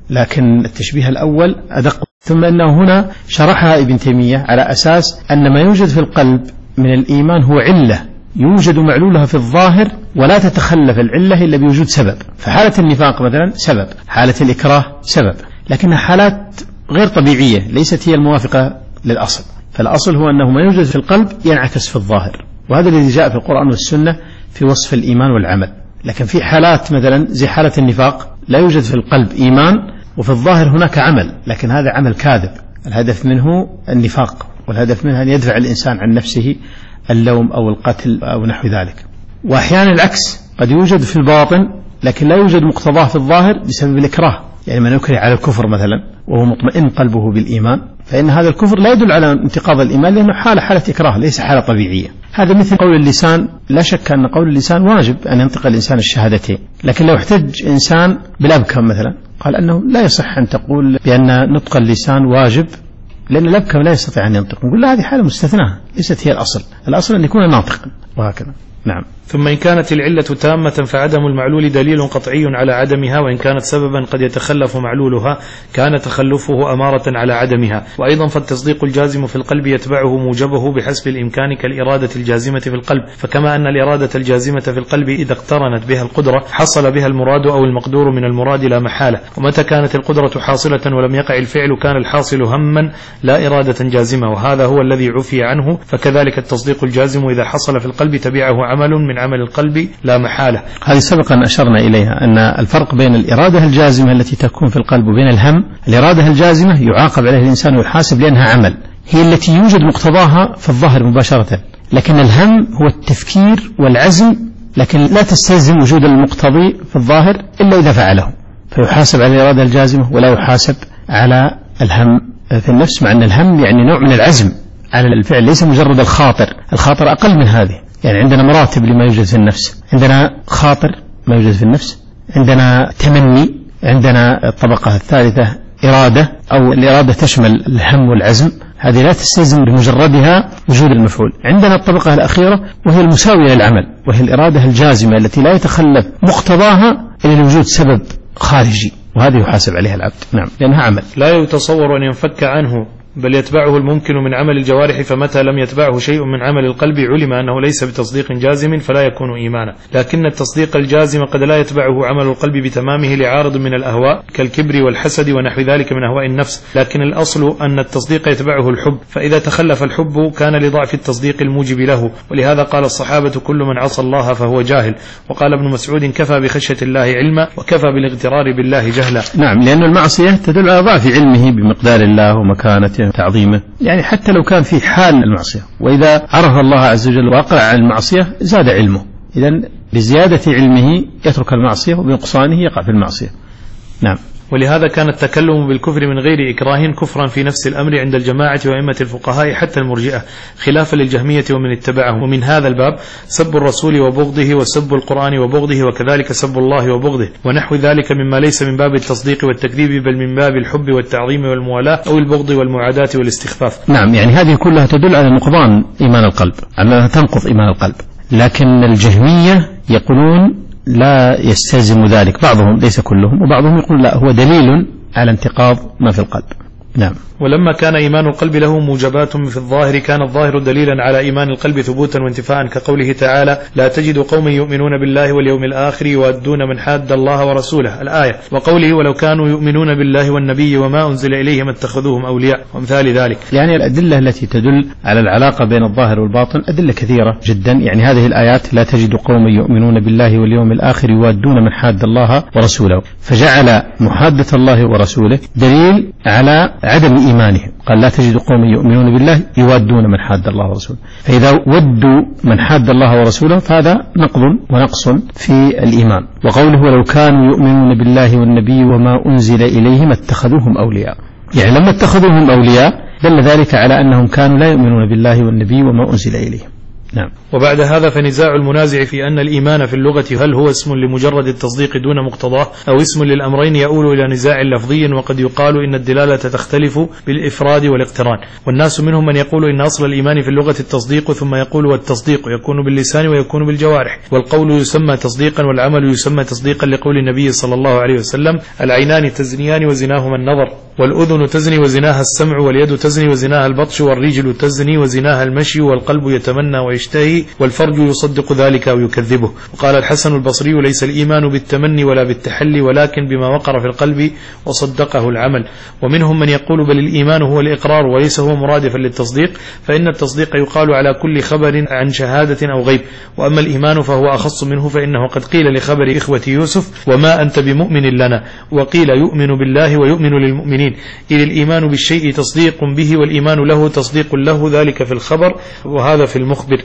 لكن التشبيه الأول أدق. ثم أنه هنا شرحها ابن تيمية على أساس أن ما يوجد في القلب من الإيمان هو علة يوجد معلولها في الظاهر ولا تتخلف العلة إلا بوجود سبب. فحالة النفاق مثلا سبب، حالة الإكراه سبب، لكنها حالات غير طبيعية ليست هي الموافقة للأصل. فالأصل هو أنه ما يوجد في القلب ينعكس في الظاهر، وهذا الذي جاء في القرآن والسنة في وصف الإيمان والعمل. لكن في حالات مثلا زي حالة النفاق لا يوجد في القلب إيمان وفي الظاهر هناك عمل، لكن هذا عمل كاذب الهدف منه النفاق، والهدف منه أن يدفع الإنسان عن نفسه اللوم أو القتل أو نحو ذلك. وأحيانا العكس، قد يوجد في الباطن لكن لا يوجد مقتضاه في الظاهر بسبب الإكراه، يعني من يكره على الكفر مثلا وهو مطمئن قلبه بالإيمان فإن هذا الكفر لا يدل على انتقاض الإيمان لأنه حالة حالة إكراه ليس حالة طبيعية. هذا مثل قول اللسان، لا شك أن قول اللسان واجب أن ينطق الإنسان الشهادتين، لكن لو احتج إنسان بالأبكم مثلا قال أنه لا يصح أن تقول بأن نطق اللسان واجب لأن الأبكم لا يستطيع أن ينطق، نقول لا هذه حالة مستثناة ليست هي الأصل، الأصل أن يكون ناطقا وهكذا. نعم. ثم إن كانت العلة تامة فعدم المعلول دليل قطعي على عدمها، وإن كانت سببا قد يتخلف معلولها كان تخلفه أمارة على عدمها. وأيضا فالتصديق الجازم في القلب يتبعه موجبه بحسب الإمكان كالإرادة الجازمة في القلب، فكما أن الإرادة الجازمة في القلب إذا اقترنت بها القدرة حصل بها المراد أو المقدور من المراد لا محالة، ومتى كانت القدرة حاصلة ولم يقع الفعل كان الحاصل هما لا إرادة جازمة، وهذا هو الذي عفي عنه. فكذلك التصديق الجازم إذا حصل في القلب تبعه عمل من عمل القلب لا محالة. هذه سبقا أشرنا إليها أن الفرق بين الإرادة الجازمة التي تكون في القلب وبين الهم، الإرادة الجازمة يعاقب عليها الإنسان ويحاسب لأنها عمل، هي التي يوجد مقتضاها في الظاهر مباشرة، لكن الهم هو التفكير والعزم، لكن لا تستلزم وجود المقتضي في الظاهر إلا إذا فعله، فيحاسب على الإرادة الجازمة ولا يحاسب على الهم في النفس، مع أن الهم يعني نوع من العزم على الفعل ليس مجرد الخاطر، الخاطر أقل من هذه. يعني عندنا مراتب لما يوجد في النفس، عندنا خاطر ما يوجد في النفس، عندنا تمني، عندنا الطبقة الثالثة إرادة، أو الإرادة تشمل الهم والعزم، هذه لا تستلزم بمجردها وجود المفعول. عندنا الطبقة الأخيرة وهي المساوية للعمل، وهي الإرادة الجازمة التي لا يتخلف مقتضاها إلا لوجود سبب خارجي، وهذه يحاسب عليها العبد. نعم، لأنها عمل لا يتصور أن ينفك عنه، بل يتبعه الممكن من عمل الجوارح، فمتى لم يتبعه شيء من عمل القلب علم أنه ليس بتصديق جازم فلا يكون إيمانا. لكن التصديق الجازم قد لا يتبعه عمل القلب بتمامه لعارض من الأهواء كالكبر والحسد ونحو ذلك من أهواء النفس، لكن الأصل أن التصديق يتبعه الحب، فإذا تخلف الحب كان لضعف التصديق الموجب له. ولهذا قال الصحابة كل من عصى الله فهو جاهل، وقال ابن مسعود كفى بخشية الله علما وكفى بالاغترار بالله جهلا. نعم، لأن المعصية تدل على ضعف علمه بمقدار الله ومكانته تعظيمه، يعني حتى لو كان في حال المعصية، وإذا عرف الله عز وجل وقع عن المعصية زاد علمه، إذن بزيادة علمه يترك المعصية وبنقصانه يقع في المعصية. نعم. ولهذا كان التكلم بالكفر من غير إكراه كفرا في نفس الأمر عند الجماعة وأئمة الفقهاء حتى المرجئة، خلافا للجهمية ومن اتبعهم. ومن هذا الباب سب الرسول وبغضه، وسب القرآن وبغضه، وكذلك سب الله وبغضه، ونحو ذلك مما ليس من باب التصديق والتكذيب بل من باب الحب والتعظيم والموالاة أو البغض والمعاداة والاستخفاف. نعم، يعني هذه كلها تدل على نقضان إيمان القلب، أنها تنقض إيمان القلب، لكن الجهمية يقولون لا يستلزم ذلك، بعضهم ليس كلهم، وبعضهم يقول لا هو دليل على انتقاض ما في القلب. نعم. ولما كان إيمان القلب له موجبات في الظاهر كان الظاهر دليلا على إيمان القلب ثبوتا وانتفاء، كقوله تعالى لا تجد قوما يؤمنون بالله واليوم الآخر يوادون من حاد الله ورسوله الآية، وقوله ولو كانوا يؤمنون بالله والنبي وما أنزل إليهم اتخذوهم أولياء، وامثال ذلك. يعني الأدلة التي تدل على العلاقة بين الظاهر والباطن أدلة كثيرة جدا، يعني هذه الآيات لا تجد قوما يؤمنون بالله واليوم الآخر يوادون من حاد الله ورسوله، فجعل محادة الله ورسوله دليل على عدم إيمانهم، قال لا تجد قوم يؤمنون بالله يوادون من حاد الله ورسوله، فإذا ودوا من حاد الله ورسوله فهذا نقض ونقص في الإيمان. وقوله ولو كانوا يؤمنون بالله والنبي وما أنزل إليهم اتخذوهم أولياء، يعني لما اتخذوهم أولياء دل ذلك على أنهم كانوا لا يؤمنون بالله والنبي وما أنزل إليهم. نعم. وبعد هذا فنزاع المنازع في أن الإيمان في اللغة هل هو اسم لمجرد التصديق دون مقتضاه أو اسم للأمرين يؤول إلى نزاع لفظي، وقد يقال إن الدلالة تختلف بالإفراد والاقتران. والناس منهم من يقول إن أصل الإيمان في اللغة التصديق، ثم يقول والتصديق يكون باللسان ويكون بالجوارح، والقول يسمى تصديقا والعمل يسمى تصديقا، لقول النبي صلى الله عليه وسلم العينان تزنيان وزناهما النظر، والأذن تزني وزناها السمع، واليد تزني وزناها البطش، والرجل تزني وزناها المشي، والقلب يتمنى ويشتهي، والفرج يصدق ذلك أو يكذبه. وقال الحسن البصري ليس الإيمان بالتمني ولا بالتحلي ولكن بما وقر في القلب وصدقه العمل. ومنهم من يقول بل الإيمان هو الإقرار وليس هو مرادفا للتصديق، فإن التصديق يقال على كل خبر عن شهادة أو غيب، وأما الإيمان فهو أخص منه، فإنه قد قيل لخبر إخوة يوسف وما أنت بمؤمن لنا، وقيل يؤمن بالله ويؤمن للمؤمنين، إذ الإيمان بالشيء تصديق به والإيمان له تصديق له، ذلك في الخبر وهذا في المخبر. ويقال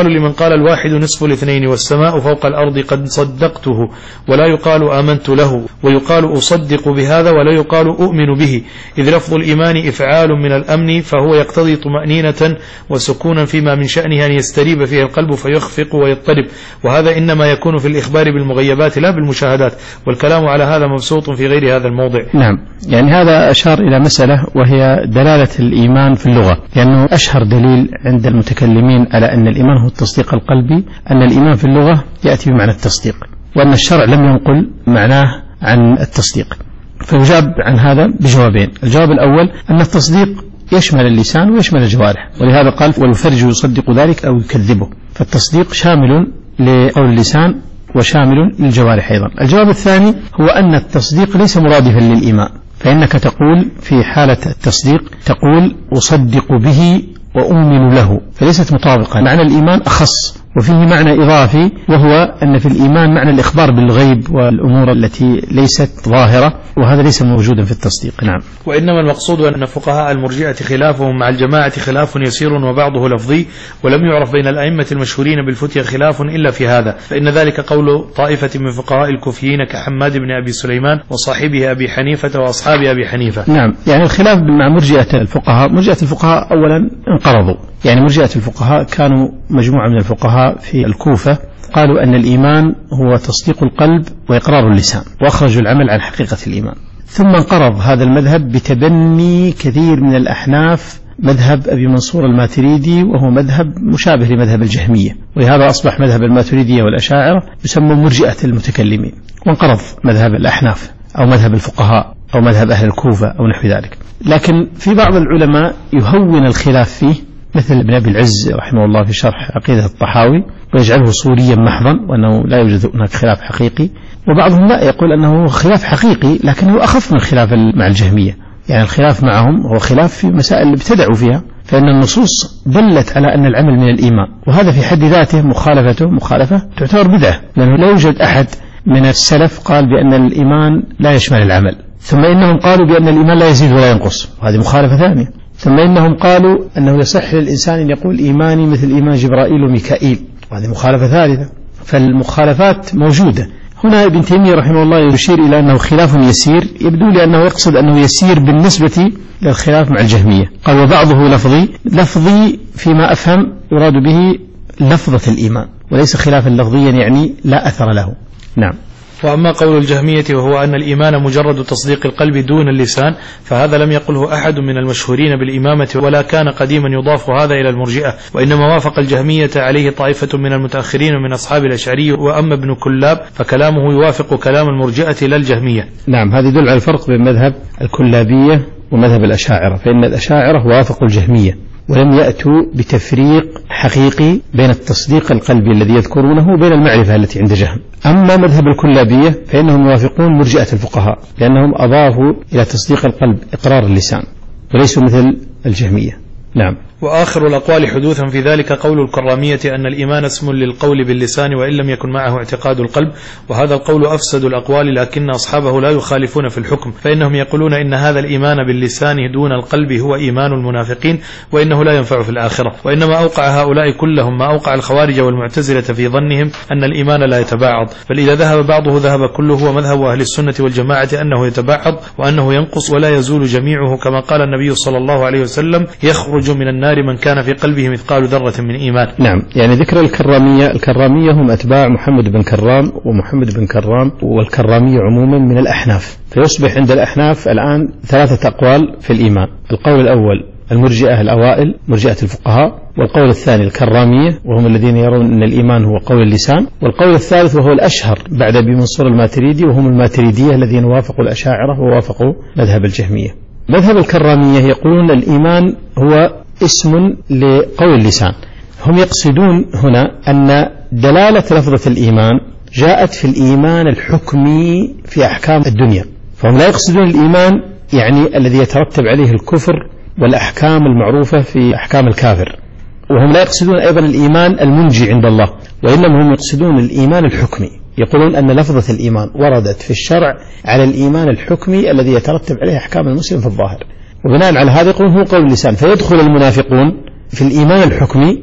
ويقال لمن قال الواحد نصف الاثنين والسماء فوق الأرض قد صدقته، ولا يقال آمنت له، ويقال أصدق بهذا ولا يقال أؤمن به، إذ لفظ الإيمان إفعال من الأمن، فهو يقتضي طمأنينة وسكونا فيما من شأنه أن يستريب فيه القلب فيخفق ويضطرب، وهذا إنما يكون في الإخبار بالمغيبات لا بالمشاهدات، والكلام على هذا مبسوط في غير هذا الموضع. نعم، يعني هذا أشار إلى مسألة وهي دلالة الإيمان في اللغة، لأنه أشهر دليل عند المتكلمين على أن الإيمان هو التصديق القلبي أن الإيمان في اللغة يأتي بمعنى التصديق، وأن الشرع لم ينقل معناه عن التصديق. فيجاب عن هذا بجوابين. الجواب الأول أن التصديق يشمل اللسان ويشمل الجوارح، ولهذا قال والفرج يصدق ذلك أو يكذبه، فالتصديق شامل لقول اللسان وشامل للجوارح أيضا. الجواب الثاني هو أن التصديق ليس مرادفا للإيمان، فإنك تقول في حالة التصديق تقول أصدق به وأؤمن له، فليست مطابقة. معنى الإيمان أخص وفيه معنى إضافي، وهو أن في الإيمان معنى الإخبار بالغيب والأمور التي ليست ظاهرة، وهذا ليس موجودا في التصديق. نعم. وإنما المقصود أن فقهاء المرجئة خلافهم مع الجماعة خلاف يسير وبعضه لفظي، ولم يعرف بين الأئمة المشهورين بالفتية خلاف إلا في هذا، فإن ذلك قول طائفة من فقهاء الكوفيين كحماد بن أبي سليمان وصاحبه أبي حنيفة وأصحاب أبي حنيفة. نعم، يعني الخلاف مع مرجئة الفقهاء. مرجئة الفقهاء أولا انقرضوا، يعني مرجئة الفقهاء كانوا مجموعة من الفقهاء في الكوفة قالوا أن الإيمان هو تصديق القلب وإقرار اللسان، وأخرجوا العمل عن حقيقة الإيمان. ثم انقرض هذا المذهب بتبني كثير من الأحناف مذهب أبي منصور الماتريدي، وهو مذهب مشابه لمذهب الجهمية، ولهذا أصبح مذهب الماتريدية والأشاعرة يسمى مرجئة المتكلمين، وانقرض مذهب الأحناف أو مذهب الفقهاء أو مذهب أهل الكوفة أو نحو ذلك. لكن في بعض العلماء يهون الخلاف فيه، مثل ابن أبي العز رحمه الله في شرح عقيدة الطحاوي، ويجعله صوريا محضا وأنه لا يوجد هناك خلاف حقيقي. وبعضهم لا، يقول أنه خلاف حقيقي لكنه أخف من الخلاف مع الجهمية، يعني الخلاف معهم هو خلاف في مسائل اللي ابتدعوا فيها، فإن النصوص دلت على أن العمل من الإيمان، وهذا في حد ذاته مخالفته مخالفة تعتبر بدعة، لأنه لا يوجد أحد من السلف قال بأن الإيمان لا يشمل العمل. ثم إنهم قالوا بأن الإيمان لا يزيد ولا ينقص، وهذه مخالفة ثانية. ثم إنهم قالوا أنه يصح للإنسان أن يقول إيماني مثل إيمان جبرائيل وميكائيل، وهذه مخالفة ثالثة. فالمخالفات موجودة. هنا ابن تيمية رحمه الله يشير إلى أنه خلاف يسير، يبدو لي أنه يقصد أنه يسير بالنسبة للخلاف مع الجهمية. قال وبعضه لفظي، لفظي فيما أفهم يراد به لفظة الإيمان، وليس خلافا لفظيا يعني لا أثر له. نعم. وأما قول الجهمية وهو أن الإيمان مجرد تصديق القلب دون اللسان، فهذا لم يقله أحد من المشهورين بالإمامة، ولا كان قديما يضاف هذا إلى المرجئة، وإنما وافق الجهمية عليه طائفة من المتأخرين من أصحاب الأشعري. وأما ابن كلاب فكلامه يوافق كلام المرجئة لا الجهمية. نعم، هذا يدل على الفرق بين مذهب الكلابية ومذهب الأشاعرة، فإن الأشاعرة وافقوا الجهمية ولم يأتوا بتفريق حقيقي بين التصديق القلبي الذي يذكرونه وبين المعرفة التي عند جهم. أما مذهب الكلابية فإنهم يوافقون مرجئة الفقهاء، لأنهم أضافوا إلى تصديق القلب إقرار اللسان، وليسوا مثل الجهمية. نعم. وآخر الأقوال حدوثا في ذلك قول الكرامية أن الإيمان اسم للقول باللسان وإن لم يكن معه اعتقاد القلب، وهذا القول أفسد الأقوال، لكن أصحابه لا يخالفون في الحكم، فإنهم يقولون إن هذا الإيمان باللسان دون القلب هو إيمان المنافقين، وإنه لا ينفع في الآخرة. وإنما أوقع هؤلاء كلهم ما أوقع الخوارج والمعتزلة في ظنهم أن الإيمان لا يتباعض، بل إذا ذهب بعضه ذهب كله، ومذهب أهل السنة والجماعة أنه يتباعض وأنه ينقص ولا يزول جميعه، كما قال النبي صلى الله عليه وسلم يخرج من النار من كان في قلبه مثقال ذرة من إيمان. نعم، يعني ذكر الكرامية، الكرامية هم أتباع محمد بن كرام، ومحمد بن كرام والكرامية عموما من الأحناف، فيصبح عند الأحناف الآن ثلاثة أقوال في الإيمان. القول الأول المرجئة الأوائل مرجئة الفقهاء، والقول الثاني الكرامية وهم الذين يرون أن الإيمان هو قول اللسان، والقول الثالث وهو الأشهر بعد أبي منصور الماتريدي وهم الماتريدية الذين وافقوا الأشاعرة ووافقوا مذهب الجهمية. مذهب الكرامية يقولون الإيمان هو اسم لقول اللسان. هم يقصدون هنا أن دلالة لفظة الإيمان جاءت في الإيمان الحكمي في أحكام الدنيا، فهم لا يقصدون الإيمان يعني الذي يترتب عليه الكفر والأحكام المعروفة في أحكام الكافر، وهم لا يقصدون أيضا الإيمان المنجي عند الله، وإنما هم يقصدون الإيمان الحكمي. يقولون أن لفظة الإيمان وردت في الشرع على الإيمان الحكمي الذي يترتب عليه أحكام المسلم في الظاهر، وبناء على هذا يقولون هو قول اللسان، فيدخل المنافقون في الإيمان الحكمي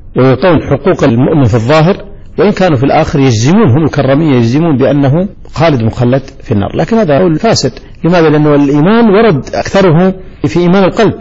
ويعطون حقوق المؤمن في الظاهر، وإن كانوا في الآخر يجزمون، هم الكرامية يجزمون بأنه خالد مخلد في النار. لكن هذا قول فاسد. لماذا؟ لأنه الإيمان ورد أكثره في إيمان القلب،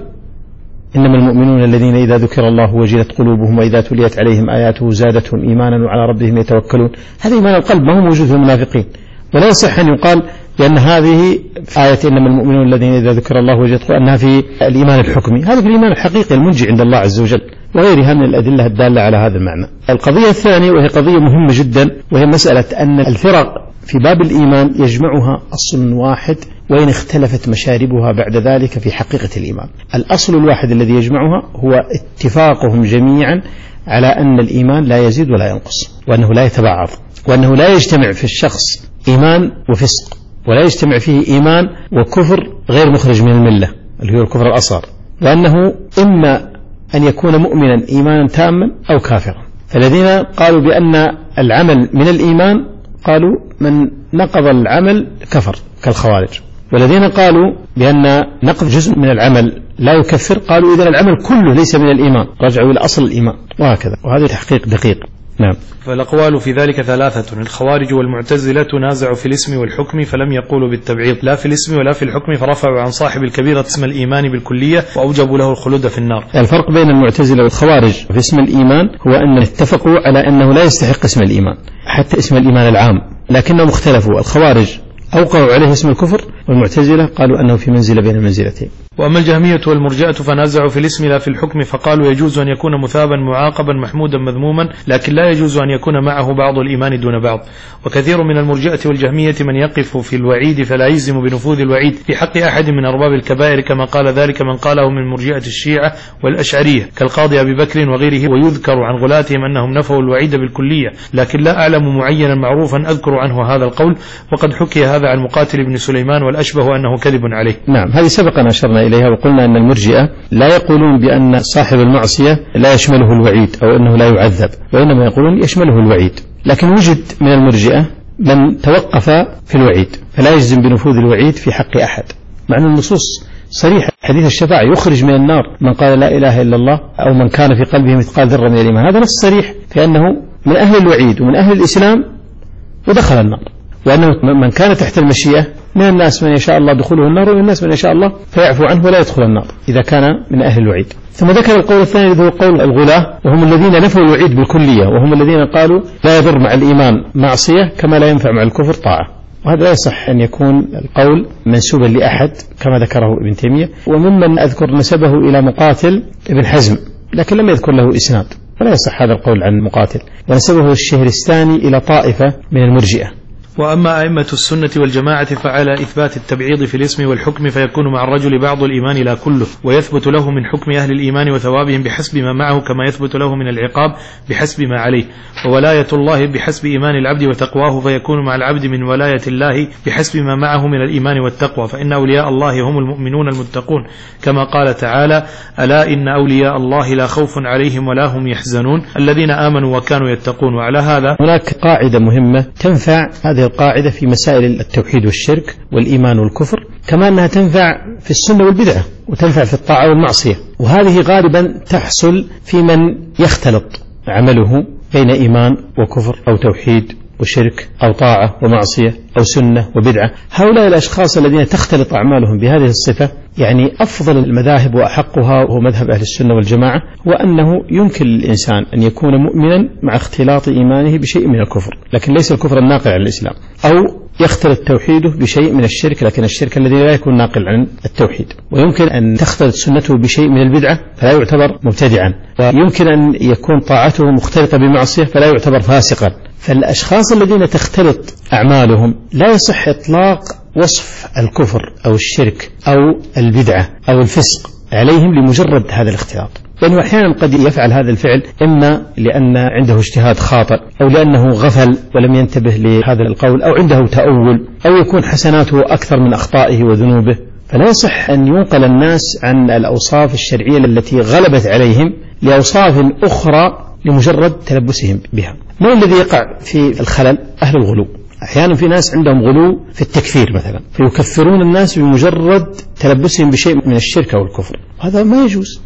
إنما المؤمنون الذين إذا ذكر الله وجلت قلوبهم وإذا تليت عليهم آياته زادتهم إيمانا وعلى ربهم يتوكلون. هذا إيمان القلب، ما هو موجود في المنافقين. ولا يصح أن يقال بأن هذه آية إنما المؤمنون الذين إذا ذكر الله وجلت قلوبهم أنها في الإيمان الحكمي. هذا في الإيمان الحقيقي المنجي عند الله عز وجل، وغيرها من الأدلة الدالة على هذا المعنى. القضية الثانية وهي قضية مهمة جدا، وهي مسألة أن الفرق في باب الإيمان يجمعها أصل واحد وإن اختلفت مشاربها بعد ذلك في حقيقة الإيمان. الأصل الواحد الذي يجمعها هو اتفاقهم جميعا على أن الإيمان لا يزيد ولا ينقص، وأنه لا يتبعض، وأنه لا يجتمع في الشخص إيمان وفسق، ولا يجتمع فيه إيمان وكفر غير مخرج من الملة اللي هو الكفر الأصغر، وأنه إما أن يكون مؤمنا إيمانا تاما أو كافرا. فالذين قالوا بأن العمل من الإيمان قالوا من نقض العمل كفر كالخوارج، والذين قالوا بأن نقض جزء من العمل لا يكفر قالوا إذن العمل كله ليس من الإيمان، رجعوا إلى أصل الإيمان، وهكذا. وهذا تحقيق دقيق. نعم. فالأقوال في ذلك ثلاثة: الخوارج والمعتزلة تنازعوا في الاسم والحكم فلم يقولوا بالتبعيض لا في الاسم ولا في الحكم، فرفعوا عن صاحب الكبيرة اسم الإيمان بالكلية وأوجبوا له الخلود في النار. الفرق بين المعتزلة والخوارج في اسم الإيمان هو أن اتفقوا على أنه لا يستحق اسم الإيمان حتى اسم الإيمان العام، لكنهم اختلفوا. الخوارج أوقعوا عليه اسم الكفر، والمعتزلة قالوا أنه في منزلة بين المنزلتين. وأما الجهمية والمرجئة فنازعوا في الاسم لا في الحكم، فقالوا يجوز أن يكون مثابا معاقبا محمودا مذموما، لكن لا يجوز أن يكون معه بعض الإيمان دون بعض. وكثير من المرجئة والجهمية من يقف في الوعيد فلا يجزم بنفوذ الوعيد في حق أحد من أرباب الكبائر، كما قال ذلك من قاله من مرجئة الشيعة والأشعرية كالقاضي أبي بكر وغيره. ويذكر عن غلاتهم أنهم نفوا الوعيد بالكلية، لكن لا أعلم معينا معروفا أذكر عنه هذا القول، وقد حكي هذا عن مقاتل بن سليمان، والأشبه أنه كذب عليه. نعم، هذه سبقنا أشرنا إليها وقلنا أن المرجئة لا يقولون بأن صاحب المعصية لا يشمله الوعيد أو أنه لا يعذب، وإنما يقولون يشمله الوعيد. لكن وجد من المرجئة من توقف في الوعيد فلا يجزم بنفوذ الوعيد في حق أحد، مع أن النصوص صريحة. حديث الشفاعة يخرج من النار من قال لا إله إلا الله أو من كان في قلبه مثقال ذرة من الإيمان، هذا نص صريح في أنه من أهل الوعيد ومن أهل الإسلام ودخل النار، وأنه من كان تحت المشيئة من الناس من يشاء الله دخوله النار ومن الناس من يشاء الله فيعفو عنه ولا يدخل النار إذا كان من أهل الوعيد. ثم ذكر القول الثاني هو قول الغلاة، وهم الذين نفوا الوعيد بالكلية، وهم الذين قالوا لا يضر مع الإيمان معصية كما لا ينفع مع الكفر طاعة. وهذا لا يصح أن يكون القول منسوبا لأحد كما ذكره ابن تيمية. وممن أذكر نسبه إلى مقاتل ابن حزم لكن لم يذكر له إسناد، فلا يصح هذا القول عن مقاتل. ونسبه الشهرستاني إلى طائفة من المرجئة. وأما أئمة السنة والجماعة فعلى إثبات التبعيض في الاسم والحكم، فيكون مع الرجل بعض الإيمان لا كله، ويثبت له من حكم أهل الإيمان وثوابهم بحسب ما معه، كما يثبت له من العقاب بحسب ما عليه. وولاية الله بحسب إيمان العبد وتقواه، فيكون مع العبد من ولاية الله بحسب ما معه من الإيمان والتقوى، فإن أولياء الله هم المؤمنون المتقون، كما قال تعالى: ألا إن أولياء الله لا خوف عليهم ولا هم يحزنون الذين آمنوا وكانوا يتقون. وعلى هذا هناك قاعدة مهمة تنفع، هذه القاعدة في مسائل التوحيد والشرك والإيمان والكفر، كما أنها تنفع في السنة والبدعة وتنفع في الطاعة والمعصية. وهذه غالبا تحصل في من يختلط عمله بين إيمان وكفر أو توحيد وشرك أو طاعة ومعصية أو سنة وبدعة. هؤلاء الأشخاص الذين تختلط أعمالهم بهذه الصفة، يعني أفضل المذاهب وأحقها وهو مذهب أهل السنة والجماعة، وأنه يمكن للإنسان أن يكون مؤمنا مع اختلاط إيمانه بشيء من الكفر، لكن ليس الكفر الناقل عن الإسلام، أو يختلط توحيده بشيء من الشرك، لكن الشرك الذي لا يكون ناقل عن التوحيد. ويمكن أن تختلط سنته بشيء من البدعة فلا يعتبر مبتدعا، ويمكن أن يكون طاعته مختلطة بمعصية فلا يعتبر فاسقا. فالأشخاص الذين تختلط أعمالهم لا يصح إطلاق وصف الكفر أو الشرك أو البدعة أو الفسق عليهم لمجرد هذا الاختلاط، لأنه أحيانا قد يفعل هذا الفعل إما لأن عنده اجتهاد خاطئ، أو لأنه غفل ولم ينتبه لهذا القول، أو عنده تأول، أو يكون حسناته أكثر من أخطائه وذنوبه. فلا يصح أن ينقل الناس عن الأوصاف الشرعية التي غلبت عليهم لأوصاف أخرى لمجرد تلبسهم بها. ما الذي يقع في الخلل؟ أهل الغلو. أحيانا في ناس عندهم غلو في التكفير مثلا، فيكفرون الناس بمجرد تلبسهم بشيء من الشرك أو الكفر، وهذا ما يجوز،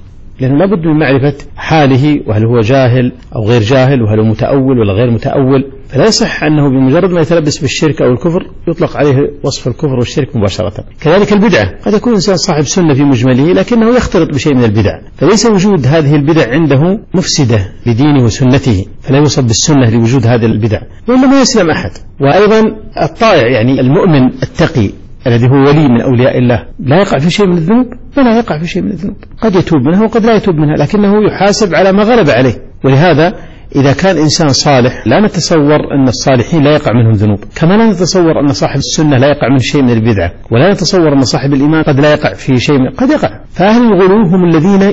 لأنه لابد من معرفة حاله، وهل هو جاهل أو غير جاهل، وهل هو متأول ولا غير متأول. فلا يصح أنه بمجرد ما يتلبس بالشرك أو الكفر يطلق عليه وصف الكفر والشرك مباشرة. كذلك البدعة، قد يكون إنسان صاحب سنة في مجمله لكنه يختلط بشيء من البدع، فليس وجود هذه البدع عنده مفسدة لدينه وسنته، فلا يوصف بالسنة لوجود هذه البدع، وإلا ما يسلم أحد. وأيضا الطائع، يعني المؤمن التقي الذي هو ولي من أولياء الله، لا يقع في شيء من الذنوب ولا يقع في شيء من الذنوب، قد يتوب منها وقد لا يتوب منها، لكنه يحاسب على ما غلب عليه. ولهذا إذا كان إنسان صالح لا نتصور أن الصالحين لا يقع منهم ذنوب، كما لا نتصور أن صاحب السنة لا يقع من شيء من البدعة، ولا نتصور أن صاحب الإيمان قد لا يقع في شيء من قد يقع. فأهل الغلو هم الذين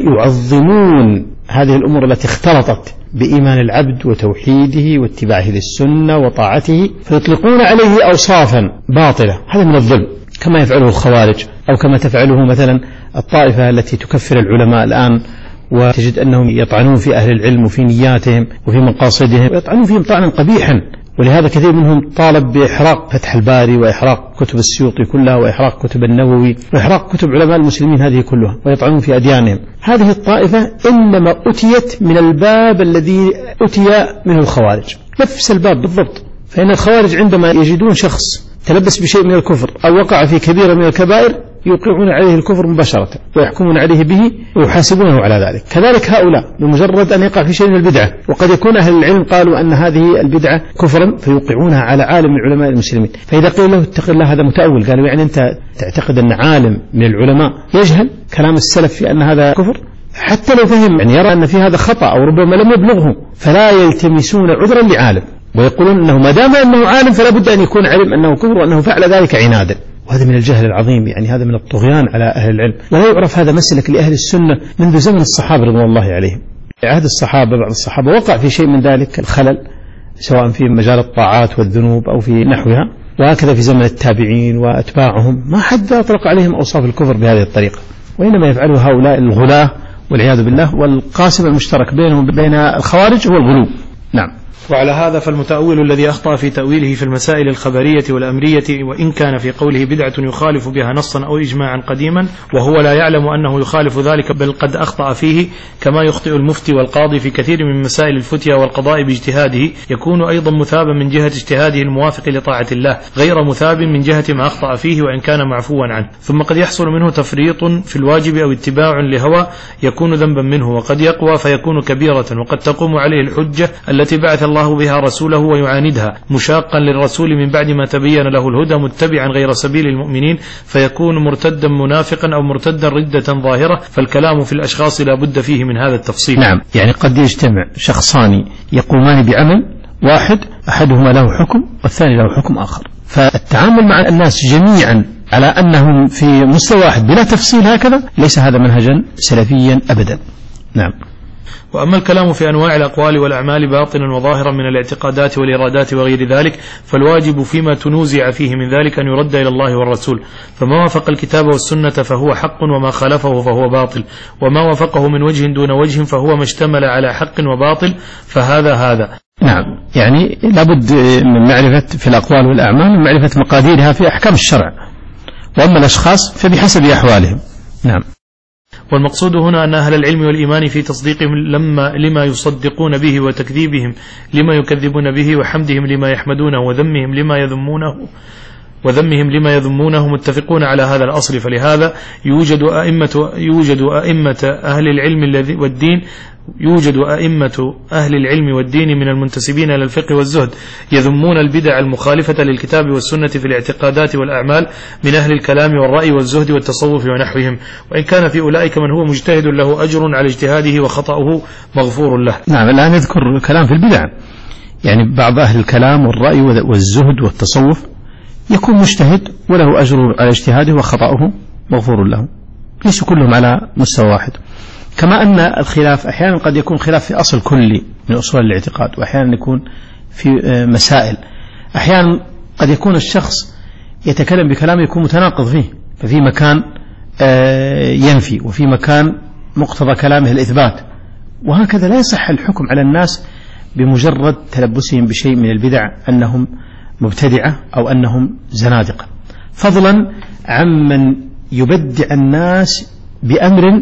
يعظمون هذه الأمور التي اختلطت بإيمان العبد وتوحيده واتباعه للسنة وطاعته، فيطلقون عليه أوصافا باطلة. هذا من الظلم، كما يفعله الخوارج، أو كما تفعله مثلا الطائفة التي تكفر العلماء الآن، وتجد أنهم يطعنون في أهل العلم وفي نياتهم وفي مقاصدهم، ويطعنون فيهم طعنا قبيحا. ولهذا كثير منهم طالب بإحراق فتح الباري وإحراق كتب السيوطي كلها وإحراق كتب النووي وإحراق كتب علماء المسلمين هذه كلها، ويطعنون في أديانهم. هذه الطائفة إنما أتيت من الباب الذي أتي منه الخوارج، نفس الباب بالضبط. فإن الخوارج عندما يجدون شخص تلبس بشيء من الكفر أو وقع في كبيرة من الكبائر يوقعون عليه الكفر مباشرة ويحكمون عليه به ويحاسبونه على ذلك. كذلك هؤلاء بمجرد أن يقع في شيء من البدعة، وقد يكون أهل العلم قالوا أن هذه البدعة كفرا فيوقعونها على عالم من علماء المسلمين، فإذا قيل له اتق الله هذا متأول، قالوا يعني أنت تعتقد أن عالم من العلماء يجهل كلام السلف في أن هذا كفر؟ حتى لو فهم يعني يرى أن في هذا خطأ أو ربما لم يبلغه، فلا يلتمسون عذرا لعالم، ويقولون أنه ما دام أنه عالم فلا بد أن يكون علم أنه كفر وأنه فعل ذلك عنادا. وهذا من الجهل العظيم، يعني هذا من الطغيان على أهل العلم، ولا يعرف هذا مسلك لأهل السنة منذ زمن الصحابة رضوان الله عليهم. عهد الصحابة بعض الصحابة وقع في شيء من ذلك الخلل، سواء في مجال الطاعات والذنوب أو في نحوها، وهكذا في زمن التابعين وأتباعهم ما حد أطلق عليهم أوصاف الكفر بهذه الطريقة، وإنما يفعله هؤلاء الغلاة والعياذ بالله. والقاسم المشترك بينهم وبين الخوارج هو الغلو. نعم. وعلى هذا فالمتأول الذي أخطأ في تأويله في المسائل الخبرية والأمرية، وإن كان في قوله بدعة يخالف بها نصا أو إجماعا قديما وهو لا يعلم أنه يخالف ذلك، بل قد أخطأ فيه، كما يخطئ المفتي والقاضي في كثير من مسائل الفتيا والقضاء باجتهاده، يكون أيضا مثابا من جهة اجتهاده الموافق لطاعة الله، غير مثاب من جهة ما أخطأ فيه وإن كان معفوا عنه. ثم قد يحصل منه تفريط في الواجب أو اتباع لهوى يكون ذنبا منه، وقد يقوى فيكون كبيرة، وقد تقوم عليه الحجة التي بعث الله بها رسوله ويعاندها، مشاقا للرسول من بعد ما تبين له الهدى، متبعا غير سبيل المؤمنين، فيكون مرتدا منافقا أو مرتدا ردة ظاهرة. فالكلام في الأشخاص لا بد فيه من هذا التفصيل. نعم، يعني قد يجتمع شخصان يقومان بعمل واحد، أحدهما له حكم والثاني له حكم آخر، فالتعامل مع الناس جميعا على أنهم في مستوى واحد بلا تفصيل هكذا ليس هذا منهجا سلفيا أبدا. نعم. وأما الكلام في أنواع الأقوال والأعمال باطنا وظاهرا من الاعتقادات والإرادات وغير ذلك، فالواجب فيما تنوزع فيه من ذلك أن يرد إلى الله والرسول، فما وافق الكتاب والسنة فهو حق، وما خالفه فهو باطل، وما وافقه من وجه دون وجه فهو ما اشتمل على حق وباطل، فهذا هذا. نعم، يعني لابد من معرفة في الأقوال والأعمال من معرفة مقاديرها في أحكام الشرع، وأما الأشخاص فبحسب أحوالهم. نعم. والمقصود هنا أن أهل العلم والإيمان في تصديقهم لما لما يصدقون به، وتكذيبهم لما يكذبون به، وحمدهم لما يحمدونه، وذمهم لما يذمونه وذمهم لما يذمونه، متفقون على هذا الأصل. فلهذا يوجد أئمة يوجد أئمة أهل العلم والدين يوجد أئمة أهل العلم والدين من المنتسبين إلى الفقه والزهد يذمون البدع المخالفة للكتاب والسنة في الاعتقادات والأعمال من أهل الكلام والرأي والزهد والتصوف ونحوهم، وإن كان في أولئك من هو مجتهد له أجر على اجتهاده وخطأه مغفور له. نعم. الآن نذكر كلام في البدع، يعني بعض أهل الكلام والرأي والزهد والتصوف يكون مجتهد وله أجر على اجتهاده وخطأه مغفور له، ليسوا كلهم على مستوى واحد. كما أن الخلاف أحيانا قد يكون خلاف في أصل كلي من أصول الاعتقاد، وأحيانا يكون في مسائل، أحيانا قد يكون الشخص يتكلم بكلام يكون متناقض فيه، ففي مكان ينفي وفي مكان مقتضى كلامه الإثبات، وهكذا لا يصح الحكم على الناس بمجرد تلبسهم بشيء من البدع أنهم مبتدعة أو أنهم زنادقة، فضلا عمن يبدع الناس بأمر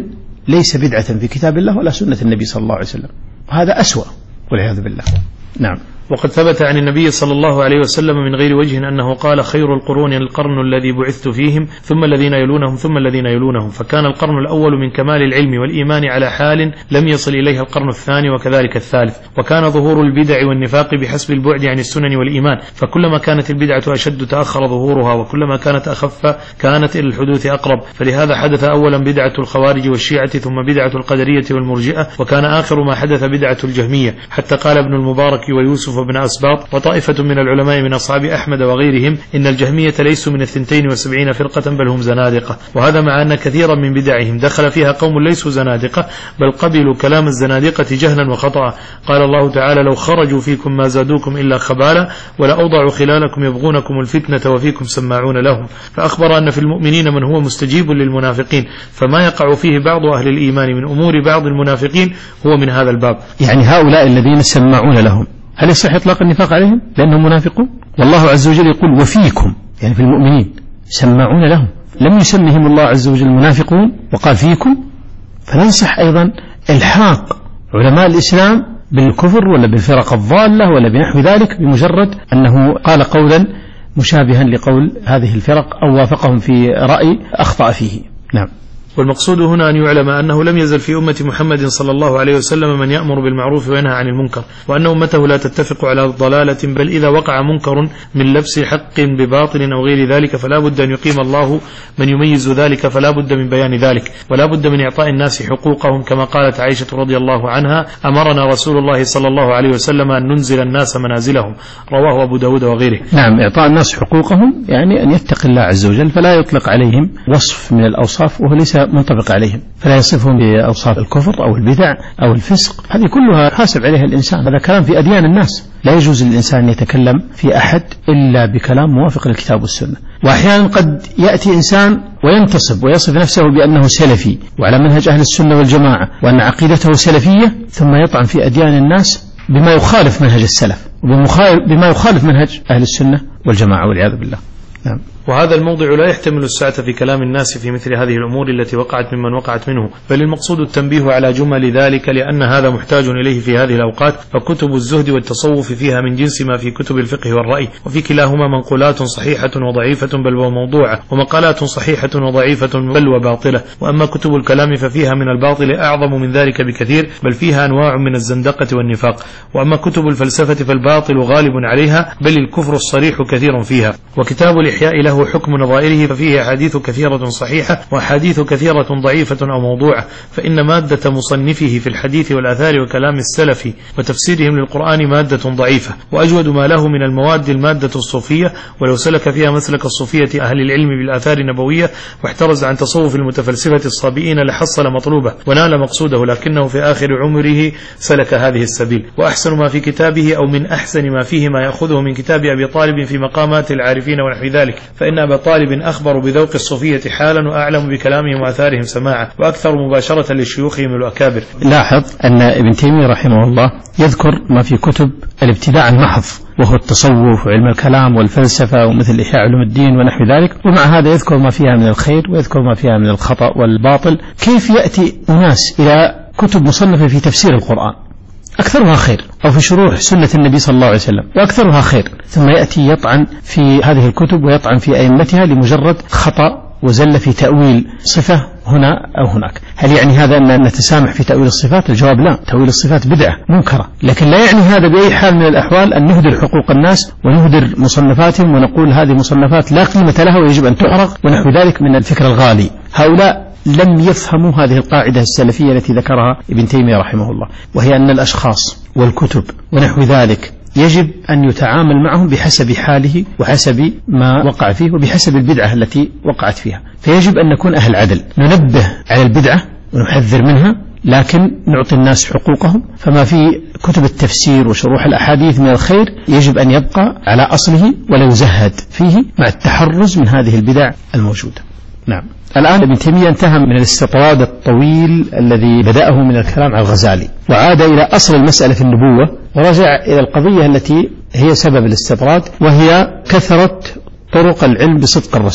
ليس بدعة في كتاب الله ولا سنة النبي صلى الله عليه وسلم، هذا أسوأ والعياذ بالله. نعم. وقد ثبت عن النبي صلى الله عليه وسلم من غير وجه أنه قال خير القرون القرن الذي بعثت فيهم ثم الذين يلونهم ثم الذين يلونهم، فكان القرن الأول من كمال العلم والإيمان على حال لم يصل إليها القرن الثاني وكذلك الثالث. وكان ظهور البدع والنفاق بحسب البعد عن السنن والإيمان، فكلما كانت البدعة أشد تأخر ظهورها، وكلما كانت أخف كانت إلى الحدوث أقرب. فلهذا حدث أولا بدعة الخوارج والشيعة ثم بدعة القدرية والمرجئة، وكان آخر ما حدث بدعة الجهمية، حتى قال ابن المبارك ويوسف بن أسباط وطائفة من العلماء من أصحاب أحمد وغيرهم إن الجهمية ليسوا من الثنتين وسبعين فرقة بل هم زنادقة. وهذا مع أن كثيرا من بدعهم دخل فيها قوم ليسوا زنادقة بل قبلوا كلام الزنادقة جهلا وخطأ. قال الله تعالى لو خرجوا فيكم ما زادوكم إلا خبالا ولأوضعوا خلالكم يبغونكم الفتنة وفيكم سماعون لهم. فأخبر أن في المؤمنين من هو مستجيب للمنافقين، فما يقع فيه بعض أهل الإيمان من أمور بعض المنافقين هو من هذا الباب. يعني هؤلاء الذين سماعون لهم هل يصح إطلاق النفاق عليهم لأنهم منافقون؟ والله عز وجل يقول وفيكم، يعني في المؤمنين سماعون لهم، لم يسمهم الله عز وجل منافقون وقال فيكم، فلا يصح أيضا إلحاق علماء الإسلام بالكفر ولا بالفرق الضالة ولا بنحو ذلك بمجرد أنه قال قولا مشابها لقول هذه الفرق أو وافقهم في رأي أخطأ فيه. نعم. والمقصود هنا أن يعلم أنه لم يزل في أمة محمد صلى الله عليه وسلم من يأمر بالمعروف وينهى عن المنكر، وأن أمته لا تتفق على ضلالة، بل إذا وقع منكر من لبس حق بباطل أو غير ذلك فلا بد أن يقيم الله من يميز ذلك، فلا بد من بيان ذلك، ولا بد من إعطاء الناس حقوقهم، كما قالت عائشة رضي الله عنها أمرنا رسول الله صلى الله عليه وسلم أن ننزل الناس منازلهم، رواه أبو داود وغيره. نعم، إعطاء الناس حقوقهم يعني أن يتقي الله عز وجل، فلا يطلق عليهم وصف من الأوصاف وهو ليس منطبق عليهم، فلا يصفهم بأوصاف الكفر أو البدع أو الفسق، هذه كلها حاسب عليها الإنسان، هذا كلام في أديان الناس، لا يجوز للإنسان أن يتكلم في أحد إلا بكلام موافق للكتاب والسنة. وأحيانا قد يأتي إنسان وينتصب ويصف نفسه بأنه سلفي وعلى منهج أهل السنة والجماعة وأن عقيدته سلفية، ثم يطعن في أديان الناس بما يخالف منهج السلف وبما يخالف منهج أهل السنة والجماعة والعياذ بالله. نعم. وهذا الموضع لا يحتمل السعة في كلام الناس في مثل هذه الأمور التي وقعت ممن وقعت منه، بل المقصود التنبيه على جمل ذلك، لأن هذا محتاج إليه في هذه الأوقات. فكتب الزهد والتصوف فيها من جنس ما في كتب الفقه والرأي، وفي كلاهما منقولات صحيحة وضعيفة بل وموضوعة، ومقالات صحيحة وضعيفة بل وباطلة. وأما كتب الكلام ففيها من الباطل أعظم من ذلك بكثير، بل فيها أنواع من الزندقة والنفاق. وأما كتب الفلسفة فالباطل غالب عليها، بل الكفر الصريح كثير فيها. وكتاب الإحياء له حكم نظائره، ففيه أحاديث كثيرة صحيحة وأحاديث كثيرة ضعيفة أو موضوعة، فإن مادة مصنفه في الحديث والآثار وكلام السلف وتفسيرهم للقرآن مادة ضعيفة، وأجود ما له من المواد المادة الصوفية، ولو سلك فيها مسلك الصوفية أهل العلم بالآثار النبوية واحترز عن تصوف المتفلسفة الصابئين لحصل مطلوبه ونال مقصوده، لكنه في آخر عمره سلك هذه السبيل. وأحسن ما في كتابه أو من أحسن ما فيه ما يأخذه من كتاب أبي طالب في مقامات العارفين ونحو ذلك، فإن أبا طالب أخبر بذوق الصوفية حالا وأعلم بكلامهم وآثارهم سماعا وأكثر مباشرة للشيوخ الأكابر. لاحظ أن ابن تيمية رحمه الله يذكر ما في كتب الابتداع المحض وهو التصوف وعلم الكلام والفلسفة ومثل إحياء علوم الدين ونحو ذلك، ومع هذا يذكر ما فيها من الخير ويذكر ما فيها من الخطأ والباطل. كيف يأتي أناس إلى كتب مصنفة في تفسير القرآن أكثرها خير، أو في شروح سنة النبي صلى الله عليه وسلم وأكثرها خير، ثم يأتي يطعن في هذه الكتب ويطعن في أئمتها لمجرد خطأ وزل في تأويل صفة هنا أو هناك؟ هل يعني هذا أن نتسامح في تأويل الصفات؟ الجواب لا، تأويل الصفات بدعة منكرة، لكن لا يعني هذا بأي حال من الأحوال أن نهدر حقوق الناس ونهدر مصنفاتهم ونقول هذه مصنفات لا قيمة لها ويجب أن تحرق ونحو ذلك من الفكر الغالي. هؤلاء لم يفهموا هذه القاعدة السلفية التي ذكرها ابن تيمية رحمه الله، وهي أن الأشخاص والكتب ونحو ذلك يجب أن يتعامل معهم بحسب حاله وحسب ما وقع فيه وبحسب البدعة التي وقعت فيها، فيجب أن نكون أهل عدل، ننبه على البدعة ونحذر منها، لكن نعطي الناس حقوقهم. فما في كتب التفسير وشروح الأحاديث من الخير يجب أن يبقى على أصله ولا يزهد فيه مع التحرز من هذه البدع الموجودة. نعم. الآن ابن تيمية انتهى من الاستطراد الطويل الذي بدأه من الكلام على الغزالي، وعاد إلى أصل المسألة في النبوة، ورجع إلى القضية التي هي سبب الاستطراد، وهي كثرة طرق العلم بصدق الرسول.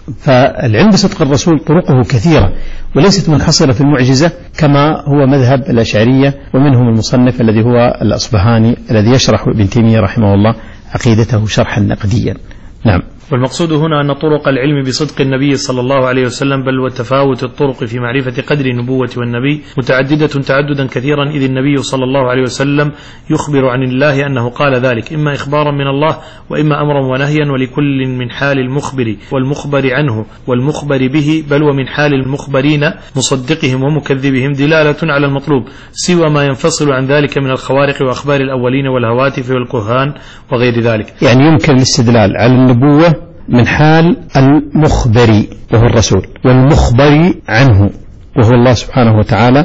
فالعلم بصدق الرسول طرقه كثيرة وليست منحصرة في المعجزة كما هو مذهب الأشعرية، ومنهم المصنف الذي هو الأصبهاني الذي يشرح ابن تيمية رحمه الله عقيدته شرحا نقديا. نعم. والمقصود هنا أن طرق العلم بصدق النبي صلى الله عليه وسلم بل وتفاوت الطرق في معرفة قدر النبوة والنبي متعددة تعددا كثيرا، إذ النبي صلى الله عليه وسلم يخبر عن الله أنه قال ذلك إما إخبارا من الله وإما أمرا ونهيا، ولكل من حال المخبر والمخبر عنه والمخبر به بل ومن حال المخبرين مصدقهم ومكذبهم دلالة على المطلوب، سوى ما ينفصل عن ذلك من الخوارق وأخبار الأولين والهواتف والكهان وغير ذلك. يعني يمكن الاستدلال على النبوة من حال المخبر وهو الرسول، والمخبر عنه وهو الله سبحانه وتعالى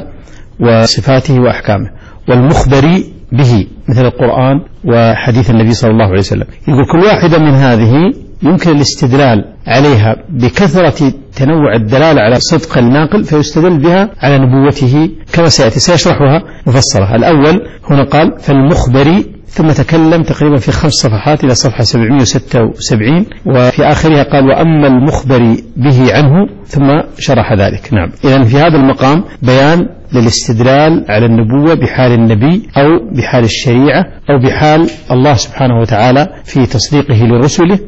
وصفاته وأحكامه، والمخبر به مثل القرآن وحديث النبي صلى الله عليه وسلم. يقول كل واحدة من هذه يمكن الاستدلال عليها بكثرة تنوع الدلالة على صدق الناقل فيستدل بها على نبوته كما سيأتي سيشرحها مفصلة. الأول هنا قال فالمخبر، ثم تكلم تقريبا في خمس صفحات إلى صفحة سبعمائة وستة وسبعين، وفي آخرها قال وأما المخبر به عنه، ثم شرح ذلك. نعم. إذن في هذا المقام بيان للاستدلال على النبوة بحال النبي أو بحال الشريعة أو بحال الله سبحانه وتعالى في تصديقه لرسله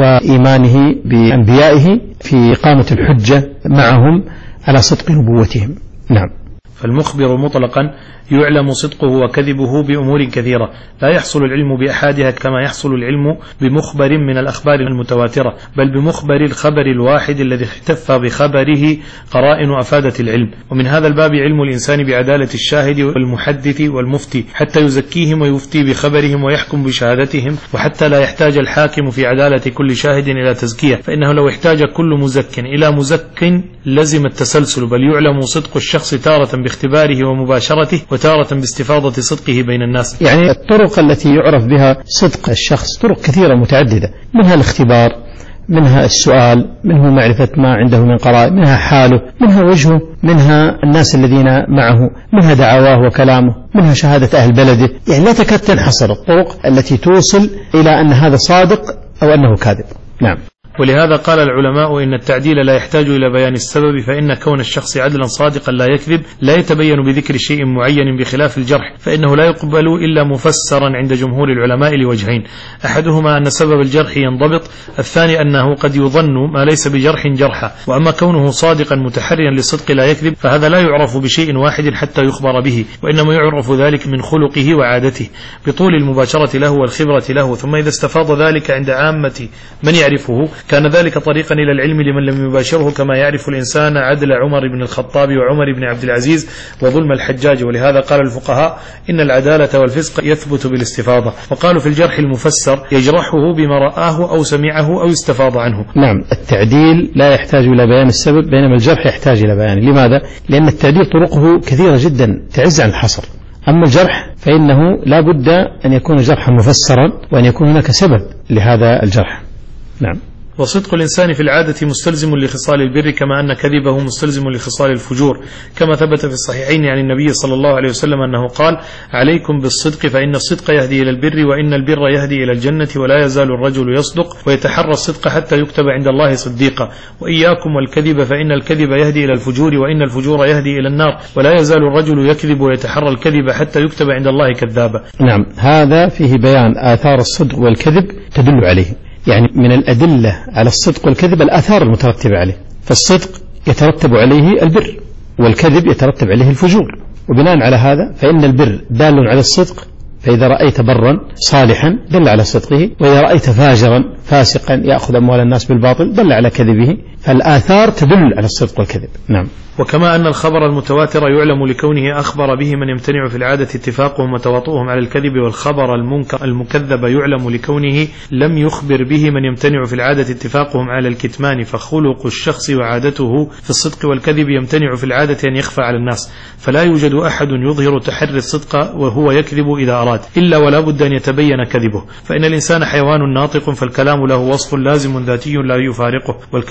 وإيمانه بأنبيائه في إقامة الحجة معهم على صدق نبوتهم. نعم. فالمخبر مطلقا يعلم صدقه وكذبه بأمور كثيرة لا يحصل العلم بأحدها كما يحصل العلم بمخبر من الأخبار المتواترة، بل بمخبر الخبر الواحد الذي احتف بخبره قرائن أفادت العلم. ومن هذا الباب علم الإنسان بعدالة الشاهد والمحدث والمفتي حتى يزكيهم ويفتي بخبرهم ويحكم بشهادتهم، وحتى لا يحتاج الحاكم في عدالة كل شاهد إلى تزكية، فإنه لو احتاج كل مزك إلى مزك لزم التسلسل، بل يعلم صدق الشخص تارة باختباره ومباشرته وتارة باستفاضة صدقه بين الناس. يعني الطرق التي يعرف بها صدق الشخص طرق كثيرة متعددة، منها الاختبار، منها السؤال، منه معرفة ما عنده من قرائن، منها حاله، منها وجهه، منها الناس الذين معه، منها دعواه وكلامه، منها شهادة أهل بلده. يعني لا تكاد تنحصر الطرق التي توصل إلى أن هذا صادق أو أنه كاذب. نعم. ولهذا قال العلماء إن التعديل لا يحتاج إلى بيان السبب، فإن كون الشخص عدلا صادقا لا يكذب لا يتبين بذكر شيء معين، بخلاف الجرح فإنه لا يقبل إلا مفسرا عند جمهور العلماء لوجهين: أحدهما أن سبب الجرح ينضبط، الثاني أنه قد يظن ما ليس بجرح جرحا. وأما كونه صادقا متحريا للصدق لا يكذب فهذا لا يعرف بشيء واحد حتى يخبر به، وإنما يعرف ذلك من خلقه وعادته بطول المباشرة له والخبرة له. ثم إذا استفاض ذلك عند عامة من يعرفه كان ذلك طريقا إلى العلم لمن لم يباشره، كما يعرف الإنسان عدل عمر بن الخطاب وعمر بن عبد العزيز وظلم الحجاج. ولهذا قال الفقهاء إن العدالة والفسق يثبت بالاستفاضة. وقالوا في الجرح المفسر يجرحه بما رآه أو سمعه أو استفاض عنه. نعم. التعديل لا يحتاج إلى بيان السبب، بينما الجرح يحتاج إلى بيان. لماذا؟ لأن التعديل طرقه كثيرة جدا تعز عن الحصر. أما الجرح فإنه لا بد أن يكون جرحا مفسرا وأن يكون هناك سبب لهذا الجرح. نعم. وصدق الإنسان في العادة مستلزم لخصال البر، كما أن كذبه مستلزم لخصال الفجور، كما ثبت في الصحيحين عن النبي صلى الله عليه وسلم أنه قال: عليكم بالصدق فإن الصدق يهدي إلى البر وإن البر يهدي إلى الجنة، ولا يزال الرجل يصدق ويتحرى الصدق حتى يكتب عند الله صديقا، وإياكم والكذب فإن الكذب يهدي إلى الفجور وإن الفجور يهدي إلى النار، ولا يزال الرجل يكذب ويتحرى الكذب حتى يكتب عند الله كذابا. نعم. هذا فيه بيان آثار الصدق والكذب تدل عليه. يعني من الأدلة على الصدق والكذب الآثار المترتبة عليه، فالصدق يترتب عليه البر والكذب يترتب عليه الفجور، وبناء على هذا فإن البر دال على الصدق، فإذا رأيت برا صالحا دل على صدقه، وإذا رأيت فاجرا فاسقا يأخذ أموال الناس بالباطل دل على كذبه، فالآثار تدل على الصدق والكذب. نعم. وكما أن الخبر المتواتر يعلم لكونه أخبر به من يمتنع في العادة اتفاقهم وتواطؤهم على الكذب، والخبر المنكر المكذب يعلم لكونه لم يخبر به من يمتنع في العادة اتفاقهم على الكتمان، فخلق الشخص وعادته في الصدق والكذب يمتنع في العادة أن يخفى على الناس، فلا يوجد أحد يظهر تحري الصدق وهو يكذب إذا أراد، إلا ولا بد أن يتبين كذبه، فإن الإنسان حيوان ناطق، فالكلام له وصف لازم ذاتي لا يفارقه، والكلام إما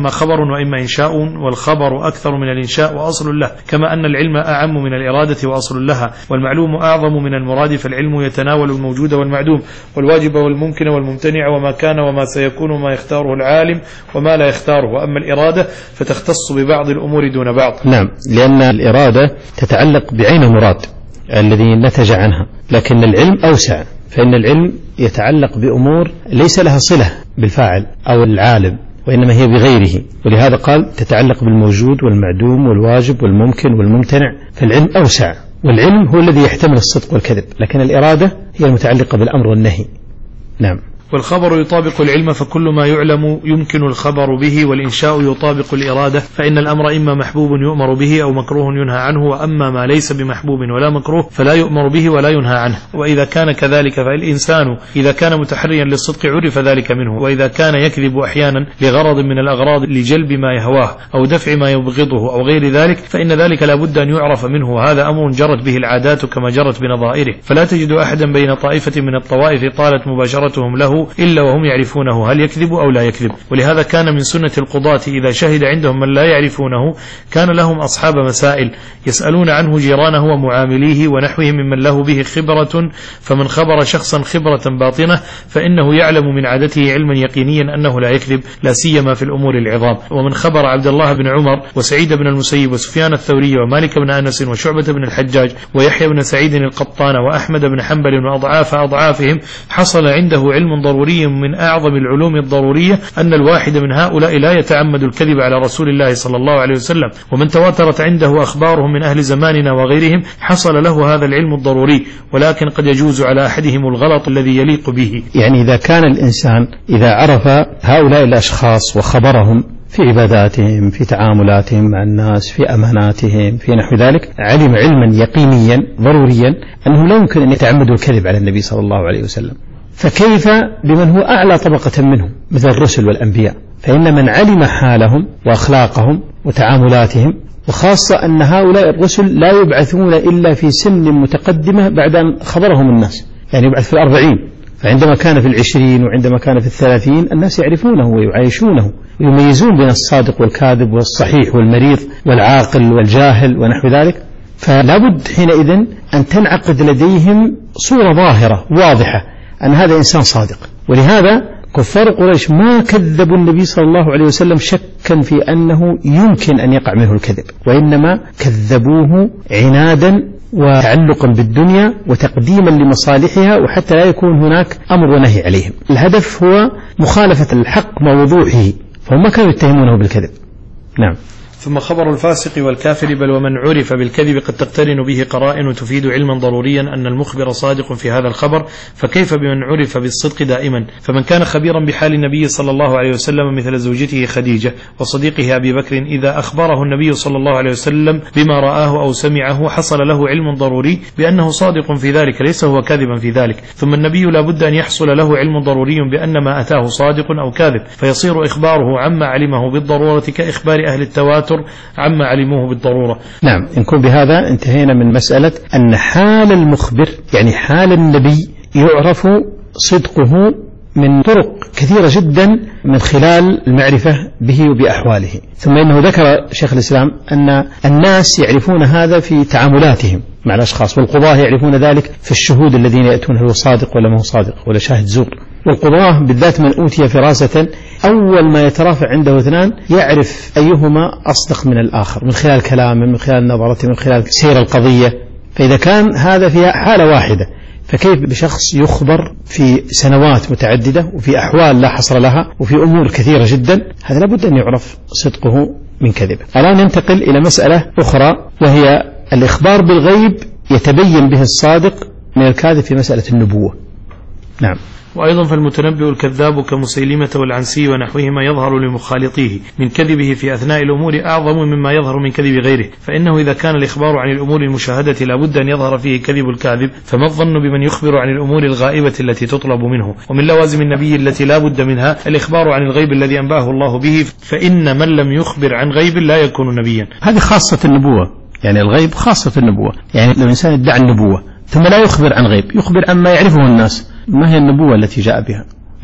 فإما خبر وإما إنشاء، والخبر أكثر من الإنشاء وأصل له، كما أن العلم أعم من الإرادة وأصل لها، والمعلوم أعظم من المراد، فالعلم يتناول الموجود والمعدوم والواجب والممكن والممتنع وما كان وما سيكون وما يختاره العالم وما لا يختاره. وأما الإرادة فتختص ببعض الأمور دون بعض. نعم، لأن الإرادة تتعلق بعين المراد الذي نتج عنها، لكن العلم أوسع، فإن العلم يتعلق بأمور ليس لها صلة بالفاعل أو العالم، وإنما هي بغيره، ولهذا قال تتعلق بالموجود والمعدوم والواجب والممكن والممتنع، فالعلم أوسع، والعلم هو الذي يحتمل الصدق والكذب، لكن الإرادة هي المتعلقة بالأمر والنهي. نعم. والخبر يطابق العلم، فكل ما يعلم يمكن الخبر به، والإنشاء يطابق الإرادة، فإن الأمر إما محبوب يؤمر به أو مكروه ينهى عنه، وأما ما ليس بمحبوب ولا مكروه فلا يؤمر به ولا ينهى عنه. وإذا كان كذلك فالإنسان إذا كان متحريا للصدق عرف ذلك منه، وإذا كان يكذب أحيانا لغرض من الأغراض لجلب ما يهواه أو دفع ما يبغضه أو غير ذلك، فإن ذلك لا بد أن يعرف منه، وهذا أمر جرت به العادات كما جرت بنظائره، فلا تجد أحدا بين طائفة من الطوائف طالت مباشرتهم له إلا وهم يعرفونه هل يكذب أو لا يكذب. ولهذا كان من سنة القضاة إذا شهد عندهم من لا يعرفونه كان لهم أصحاب مسائل يسألون عنه جيرانه ومعامليه ونحوه ممن له به خبرة، فمن خبر شخصا خبرة باطنة فإنه يعلم من عادته علما يقينيا أنه لا يكذب، لا سيما في الأمور العظام. ومن خبر عبد الله بن عمر وسعيد بن المسيب وسفيان الثوري ومالك بن أنس وشعبة بن الحجاج ويحيى بن سعيد القطان وأحمد بن حنبل وأضعاف أضعافهم حصل عنده علم ضروري من أعظم العلوم الضرورية، أن الواحد من هؤلاء لا يتعمد الكذب على رسول الله صلى الله عليه وسلم. ومن تواترت عنده أخبارهم من أهل زماننا وغيرهم حصل له هذا العلم الضروري، ولكن قد يجوز على أحدهم الغلط الذي يليق به. يعني إذا كان الإنسان إذا عرف هؤلاء الأشخاص وخبرهم في عباداتهم، في تعاملاتهم مع الناس، في أماناتهم، في نحو ذلك، علم علما يقينيا ضروريا أنه لا يمكن أن يتعمدوا الكذب على النبي صلى الله عليه وسلم، فكيف بمن هو أعلى طبقة منهم مثل الرسل والأنبياء؟ فإن من علم حالهم وأخلاقهم وتعاملاتهم، وخاصة أن هؤلاء الرسل لا يبعثون إلا في سن متقدمة بعد أن خبرهم الناس، يعني يبعث في الأربعين، فعندما كان في العشرين وعندما كان في الثلاثين الناس يعرفونه ويعايشونه ويميزون بين الصادق والكاذب والصحيح والمريض والعاقل والجاهل ونحو ذلك، فلا بد حينئذ أن تنعقد لديهم صورة ظاهرة واضحة أن هذا إنسان صادق. ولهذا كفار قريش ما كذبوا النبي صلى الله عليه وسلم شكا في أنه يمكن أن يقع منه الكذب، وإنما كذبوه عنادا وتعلقا بالدنيا وتقديما لمصالحها، وحتى لا يكون هناك أمر ونهي عليهم. الهدف هو مخالفة الحق مع وضوحه، فهم ما كانوا يتهمونه بالكذب. نعم. ثم خبر الفاسق والكافر بل ومن عرف بالكذب قد تقترن به قرائن تفيد علما ضروريا أن المخبر صادق في هذا الخبر، فكيف بمن عرف بالصدق دائما؟ فمن كان خبيرا بحال النبي صلى الله عليه وسلم مثل زوجته خديجة وصديقه أبي بكر، إذا أخبره النبي صلى الله عليه وسلم بما رآه أو سمعه حصل له علم ضروري بأنه صادق في ذلك، ليس هو كاذبا في ذلك. ثم النبي لا بد أن يحصل له علم ضروري بأن ما أتاه صادق أو كاذب، فيصير إخباره عما علمه بالضرورة كإخبار أهل التواتر عما علموه بالضرورة. نعم، نكون بهذا انتهينا من مسألة أن حال المخبر يعني حال النبي يعرف صدقه من طرق كثيرة جدا من خلال المعرفة به وبأحواله. ثم إنه ذكر شيخ الإسلام أن الناس يعرفون هذا في تعاملاتهم مع الأشخاص، والقضاة يعرفون ذلك في الشهود الذين يأتون هل هو صادق ولا ما هو صادق ولا شاهد زور. والقضاة بالذات من أوتي فراسة أول ما يترافع عنده اثنان يعرف أيهما أصدق من الآخر من خلال كلامه، من خلال نظرته، من خلال سير القضية. فإذا كان هذا في حالة واحدة، فكيف بشخص يخبر في سنوات متعددة وفي أحوال لا حصر لها وفي أمور كثيرة جدا؟ هذا لابد أن يعرف صدقه من كذبه. الآن ننتقل إلى مسألة أخرى، وهي الإخبار بالغيب يتبين به الصادق من الكاذب في مسألة النبوة. نعم. وأيضا فالمتنبئ الكذاب كمسيلمة والعنسي ونحوهما يظهر لمخالطيه من كذبه في أثناء الأمور أعظم مما يظهر من كذب غيره، فإنه إذا كان الإخبار عن الأمور المشاهدة لا بد أن يظهر فيه كذب الكاذب، فما الظن بمن يخبر عن الأمور الغائبة التي تطلب منه؟ ومن لوازم النبي التي لا بد منها الإخبار عن الغيب الذي أنبأه الله به، فإن من لم يخبر عن غيب لا يكون نبيا. هذه خاصة النبوة، يعني الغيب خاصة النبوة. يعني لو إنسان ادعى النبوة ثم لا يخبر عن غيب، يخبر عن ما يعرفه الناس، ما هي النبوة التي جاء بها؟ نعم.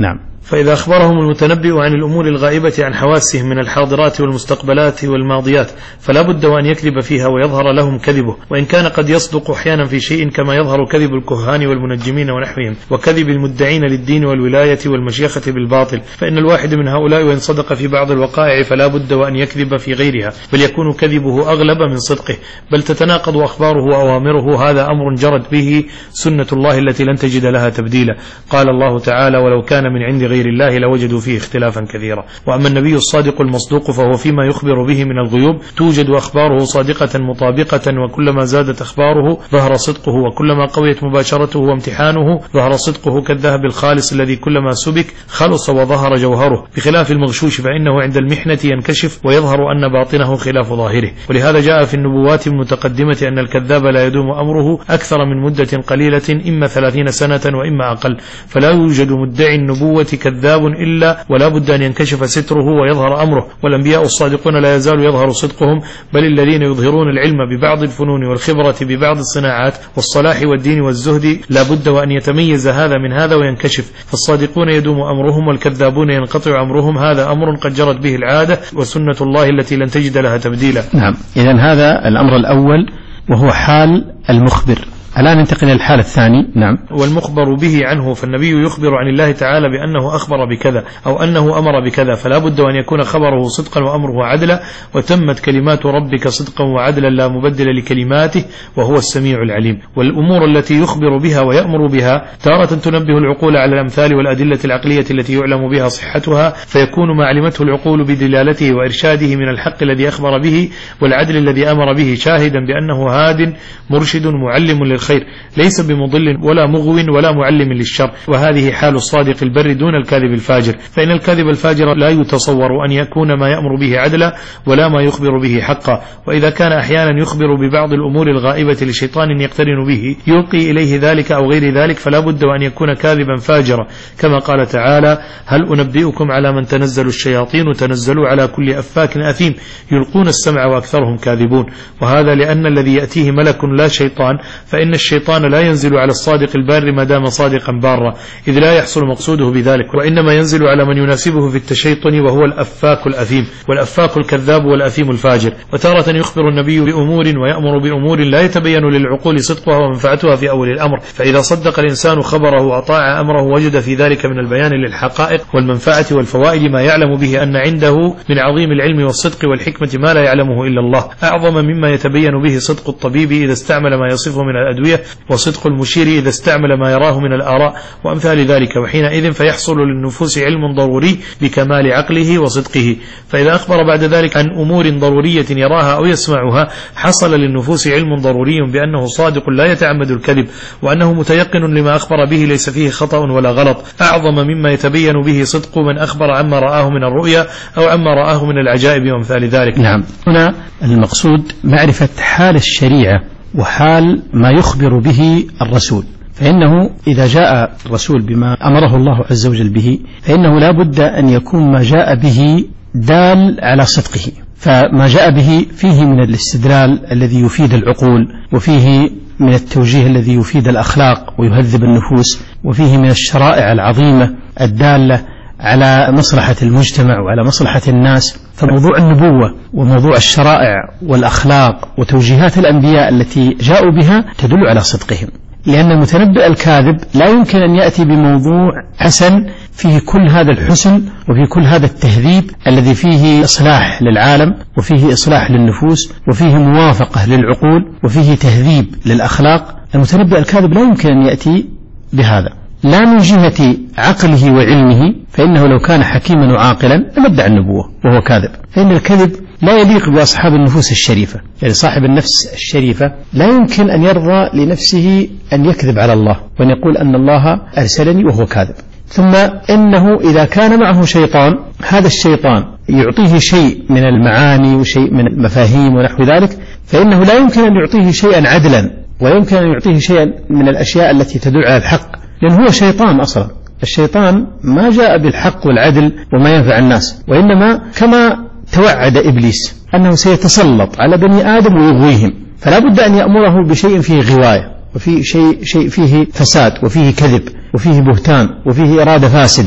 فإذا أخبرهم المتنبئ عن الأمور الغائبة عن حواسهم من الحاضرات والمستقبلات والماضيات فلا بد وأن يكذب فيها ويظهر لهم كذبه، وإن كان قد يصدق أحيانا في شيء كما يظهر كذب الكهان والمنجمين ونحوهم وكذب المدعين للدين والولاية والمشيخة بالباطل، فإن الواحد من هؤلاء وإن صدق في بعض الوقائع فلا بد وأن يكذب في غيرها، بل يكون كذبه أغلب من صدقه، بل تتناقض أخباره وأوامره. هذا أمر جرت به سنة الله التي لن تجد لها تبديلا. قال الله تعالى: ولو كان من عند غير الله لوجدوا فيه اختلافا كثيرا. وأما النبي الصادق المصدوق فهو فيما يخبر به من الغيوب توجد أخباره صادقة مطابقة، وكلما زادت أخباره ظهر صدقه، وكلما قويت مباشرته وامتحانه ظهر صدقه، كالذهب الخالص الذي كلما سبك خلص وظهر جوهره، بخلاف المغشوش فإنه عند المحنة ينكشف ويظهر أن باطنه خلاف ظاهره. ولهذا جاء في النبوات المتقدمة أن الكذاب لا يدوم أمره أكثر من مدة قليلة، إما ثلاثين سنة وإما أقل، فلا يوجد مدعي النبوة كذاب إلا ولا بد أن ينكشف ستره ويظهر أمره. والأنبياء الصادقون لا يزال يظهر صدقهم، بل الذين يظهرون العلم ببعض الفنون والخبرة ببعض الصناعات والصلاح والدين والزهد لا بد وأن يتميز هذا من هذا وينكشف. فالصادقون يدوم أمرهم والكذابون ينقطع أمرهم. هذا أمر قد جرت به العادة وسنة الله التي لن تجد لها تبديلا. نعم، إذن هذا الأمر الأول وهو حال المخبر. الآن ننتقل إلى الحال الثاني. نعم. والمخبر به عنه، فالنبي يخبر عن الله تعالى بأنه أخبر بكذا أو أنه أمر بكذا، فلا بد أن يكون خبره صدقا وأمره عدلا، وتمت كلمات ربك صدقا وعدلا لا مبدل لكلماته وهو السميع العليم. والأمور التي يخبر بها ويأمر بها تارة تنبه العقول على الأمثال والأدلة العقلية التي يعلم بها صحتها، فيكون ما علمته العقول بدلالته وإرشاده من الحق الذي أخبر به والعدل الذي أمر به، شاهدا بأنه هاد مرشد معلم للخير، ليس بمضل ولا مغو ولا معلم للشر. وهذه حال الصادق البر دون الكاذب الفاجر، فإن الكاذب الفاجر لا يتصور أن يكون ما يأمر به عدلا ولا ما يخبر به حقا. وإذا كان أحيانا يخبر ببعض الأمور الغائبة لشيطان يقترن به يلقي إليه ذلك أو غير ذلك، فلا بد أن يكون كاذبا فاجرا، كما قال تعالى: هل أنبئكم على من تنزل الشياطين تنزلوا على كل أفاك أثيم يلقون السمع وأكثرهم كاذبون. وهذا لأن الذي يأتيه ملك لا شيطان، فإن الشيطان لا ينزل على الصادق البار ما دام صادقا بارا، إذ لا يحصل مقصوده بذلك، وإنما ينزل على من يناسبه في التشيطن وهو الأفاك الأثيم، والأفاك الكذاب والأثيم الفاجر. وتارة يخبر النبي بأمور ويأمر بأمور لا يتبين للعقول صدقها ومنفعتها في أول الأمر، فإذا صدق الإنسان خبره وأطاع أمره وجد في ذلك من البيان للحقائق والمنفعة والفوائد ما يعلم به أن عنده من عظيم العلم والصدق والحكمة ما لا يعلمه إلا الله، أعظم مما يتبين به صدق الطبيب إذا استعمل ما يصفه من الأدوية، وصدق المشير إذا استعمل ما يراه من الآراء وأمثال ذلك. وحينئذ فيحصل للنفوس علم ضروري بكمال عقله وصدقه. فإذا أخبر بعد ذلك عن أمور ضرورية يراها أو يسمعها حصل للنفوس علم ضروري بأنه صادق لا يتعمد الكذب، وأنه متيقن لما أخبر به ليس فيه خطأ ولا غلط، أعظم مما يتبين به صدق من أخبر عما رآه من الرؤيا أو عما رآه من العجائب وأمثال ذلك. نعم، هنا المقصود معرفة حال الشريعة وحال ما يخبر به الرسول، فإنه إذا جاء الرسول بما أمره الله عز وجل به فإنه لا بد أن يكون ما جاء به دال على صدقه، فما جاء به فيه من الاستدلال الذي يفيد العقول، وفيه من التوجيه الذي يفيد الأخلاق ويهذب النفوس، وفيه من الشرائع العظيمة الدالة على مصلحة المجتمع وعلى مصلحة الناس. فموضوع النبوة وموضوع الشرائع والأخلاق وتوجيهات الأنبياء التي جاءوا بها تدل على صدقهم، لأن المتنبئ الكاذب لا يمكن أن يأتي بموضوع حسن فيه كل هذا الحسن وفيه كل هذا التهذيب الذي فيه إصلاح للعالم وفيه إصلاح للنفوس وفيه موافقة للعقول وفيه تهذيب للأخلاق. المتنبئ الكاذب لا يمكن أن يأتي بهذا، لا من جهة عقله وعلمه، فإنه لو كان حكيما وعاقلا لمدعى النبوة وهو كاذب، فإن الكذب لا يليق بأصحاب النفوس الشريفة. يعني صاحب النفس الشريفة لا يمكن أن يرضى لنفسه أن يكذب على الله وأن يقول أن الله أرسلني وهو كاذب. ثم إنه إذا كان معه شيطان، هذا الشيطان يعطيه شيء من المعاني وشيء من المفاهيم ونحو ذلك، فإنه لا يمكن أن يعطيه شيئا عدلا ولا يمكن أن يعطيه شيئا من الأشياء التي تدل على الحق، لأن هو شيطان أصلا. الشيطان ما جاء بالحق والعدل وما ينفع الناس، وإنما كما توعد إبليس أنه سيتسلط على بني آدم ويغويهم، فلا بد أن يأمره بشيء فيه غواية وفيه شيء, شيء فيه فساد وفيه كذب وفيه بهتان وفيه إرادة فاسدة،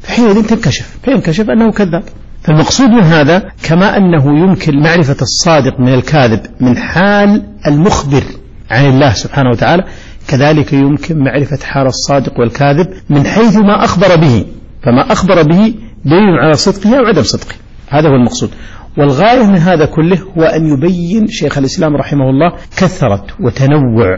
فحينئذ تنكشف فينكشف أنه كذاب. فالمقصود من هذا كما أنه يمكن معرفة الصادق من الكاذب من حال المخبر عن الله سبحانه وتعالى، كذلك يمكن معرفة حال الصادق والكاذب من حيث ما أخبر به، فما أخبر به دليل على صدقه أو عدم صدقه. هذا هو المقصود. والغاية من هذا كله هو أن يبين شيخ الإسلام رحمه الله كثرة وتنوع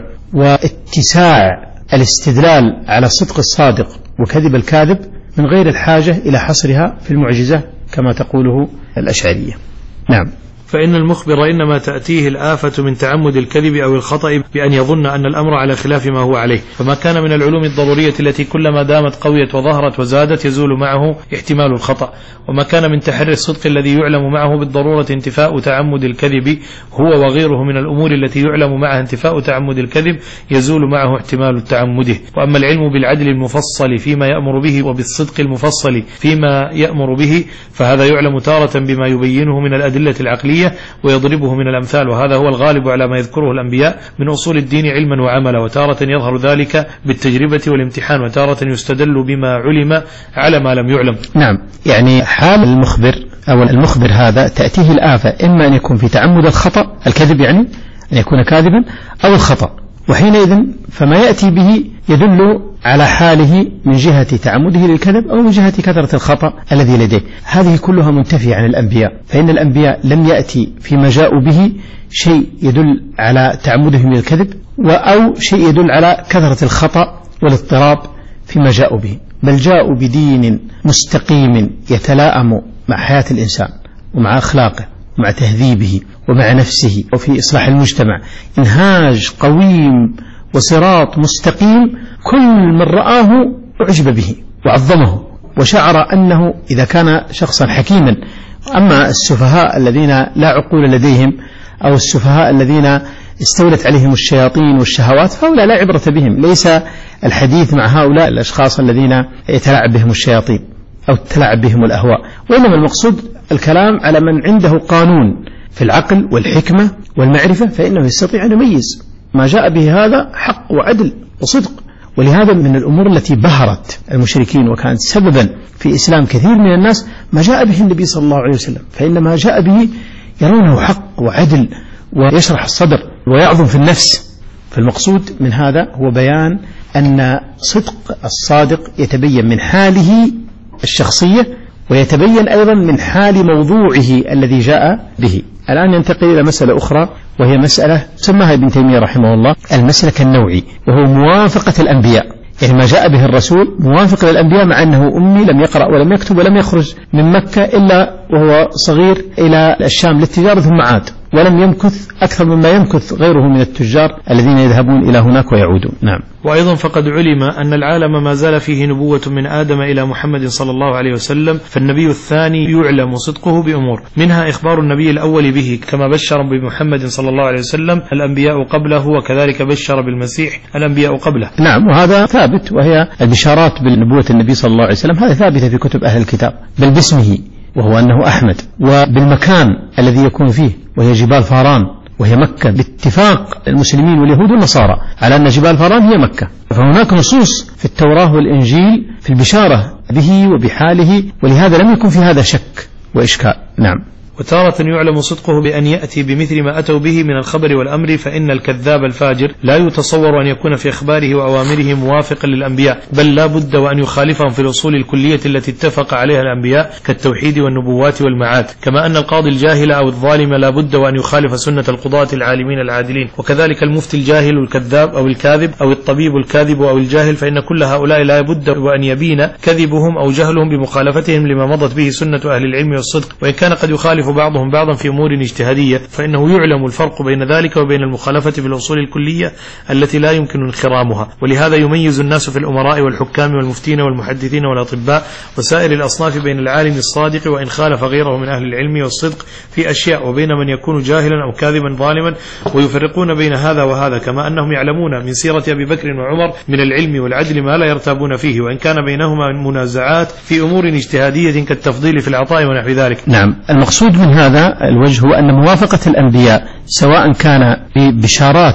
واتساع الاستدلال على صدق الصادق وكذب الكاذب من غير الحاجة إلى حصرها في المعجزة كما تقوله الأشعرية. نعم. فإن المخبر إنما تأتيه الآفة من تعمد الكذب أو الخطأ بأن يظن أن الأمر على خلاف ما هو عليه، فما كان من العلوم الضرورية التي كلما دامت قويت وظهرت وزادت يزول معه احتمال الخطأ، وما كان من تحري الصدق الذي يعلم معه بالضرورة انتفاء تعمد الكذب هو وغيره من الأمور التي يعلم معها انتفاء تعمد الكذب يزول معه احتمال تعمده. وأما العلم بالعدل المفصل فيما يأمر به وبالصدق المفصل فيما يأمر به فهذا يعلم تارة بما يبينه من الأدلة العقلية ويضربه من الأمثال، وهذا هو الغالب على ما يذكره الأنبياء من أصول الدين علما وعملا، وتارة يظهر ذلك بالتجربة والامتحان، وتارة يستدل بما علم على ما لم يعلم. نعم، يعني حال المخبر أو المخبر هذا تأتيه الآفة إما أن يكون في تعمد الخطأ الكذب، يعني أن يكون كاذبا، أو الخطأ، وحينئذ فما يأتي به يدل على حاله من جهة تعمده للكذب أو من جهة كثرة الخطأ الذي لديه. هذه كلها منتفية عن الأنبياء، فإن الأنبياء لم يأتي فيما جاءوا به شيء يدل على تعمدهم للكذب أو شيء يدل على كثرة الخطأ والاضطراب فيما جاءوا به، بل جاءوا بدين مستقيم يتلائم مع حياة الإنسان ومع أخلاقه ومع تهذيبه ومع نفسه وفي إصلاح المجتمع، إنهاج قويم وصراط مستقيم كل من رآه أعجب به وعظمه وشعر أنه إذا كان شخصا حكيما. أما السفهاء الذين لا عقول لديهم أو السفهاء الذين استولت عليهم الشياطين والشهوات فهؤلاء لا عبرة بهم، ليس الحديث مع هؤلاء الأشخاص الذين يتلاعب بهم الشياطين أو تتلاعب بهم الأهواء، وإنما المقصود الكلام على من عنده قانون في العقل والحكمة والمعرفة، فإنه يستطيع أن يميز ما جاء به هذا حق وعدل وصدق. ولهذا من الأمور التي بهرت المشركين وكانت سببا في إسلام كثير من الناس ما جاء به النبي صلى الله عليه وسلم، فإن ما جاء به يرونه حق وعدل ويشرح الصدر ويعظم في النفس. فالمقصود من هذا هو بيان أن صدق الصادق يتبين من حاله الشخصية ويتبين أيضا من حال موضوعه الذي جاء به. الآن ينتقل إلى مسألة أخرى وهي مسألة سماها ابن تيمية رحمه الله المسلك النوعي، وهو موافقة الأنبياء، يعني ما جاء به الرسول موافق للأنبياء مع أنه أمي لم يقرأ ولم يكتب ولم يخرج من مكة إلا وهو صغير إلى الشام للتجارة ثم عاد، ولم يمكث أكثر مما يمكث غيره من التجار الذين يذهبون إلى هناك ويعودون. نعم. وأيضا فقد علم أن العالم ما زال فيه نبوة من آدم إلى محمد صلى الله عليه وسلم، فالنبي الثاني يعلم صدقه بأمور، منها إخبار النبي الأول به كما بشر بمحمد صلى الله عليه وسلم الأنبياء قبله، وكذلك بشر بالمسيح الأنبياء قبله. نعم، وهذا ثابت، وهي البشارات بالنبوة النبي صلى الله عليه وسلم هذا ثابتة في كتب أهل الكتاب، بل باسمه وهو أنه أحمد، وبالمكان الذي يكون فيه وهي جبال فاران وهي مكة، باتفاق المسلمين واليهود والنصارى على أن جبال فاران هي مكة. فهناك نصوص في التوراة والإنجيل في البشارة به وبحاله، ولهذا لم يكن في هذا شك وإشكال. نعم. وتارة يعلم صدقه بأن يأتي بمثل ما أتوا به من الخبر والأمر، فإن الكذاب الفاجر لا يتصور أن يكون في إخباره وأوامره موافقا للأنبياء، بل لا بد وأن يخالفهم في الأصول الكلية التي اتفق عليها الأنبياء كالتوحيد والنبوات والمعاد، كما أن القاضي الجاهل أو الظالم لا بد وأن يخالف سنة القضاة العالمين العادلين، وكذلك المفتي الجاهل الكذاب أو الكاذب أو الطبيب الكاذب أو الجاهل، فإن كل هؤلاء لا بد وأن يبين كذبهم أو جهلهم بمخالفتهم لما مضت به سنة أهل العلم والصدق، وإن كان قد يخالف بعضهم بعضا في أمور اجتهادية فإنه يعلم الفرق بين ذلك وبين المخالفة في الأصول الكلية التي لا يمكن انخرامها. ولهذا يميز الناس في الأمراء والحكام والمفتين والمحدثين والأطباء وسائر الأصناف بين العالم الصادق وإن خالف غيره من أهل العلم والصدق في أشياء، وبين من يكون جاهلا أو كاذبا ظالما، ويفرقون بين هذا وهذا، كما أنهم يعلمون من سيرة أبي بكر وعمر من العلم والعدل ما لا يرتابون فيه، وإن كان بينهما منازعات في أمور اجتهادية كالتفضيل في العطاء ونحو ذلك. نعم. المقصود من هذا الوجه هو أن موافقة الأنبياء سواء كان ببشارات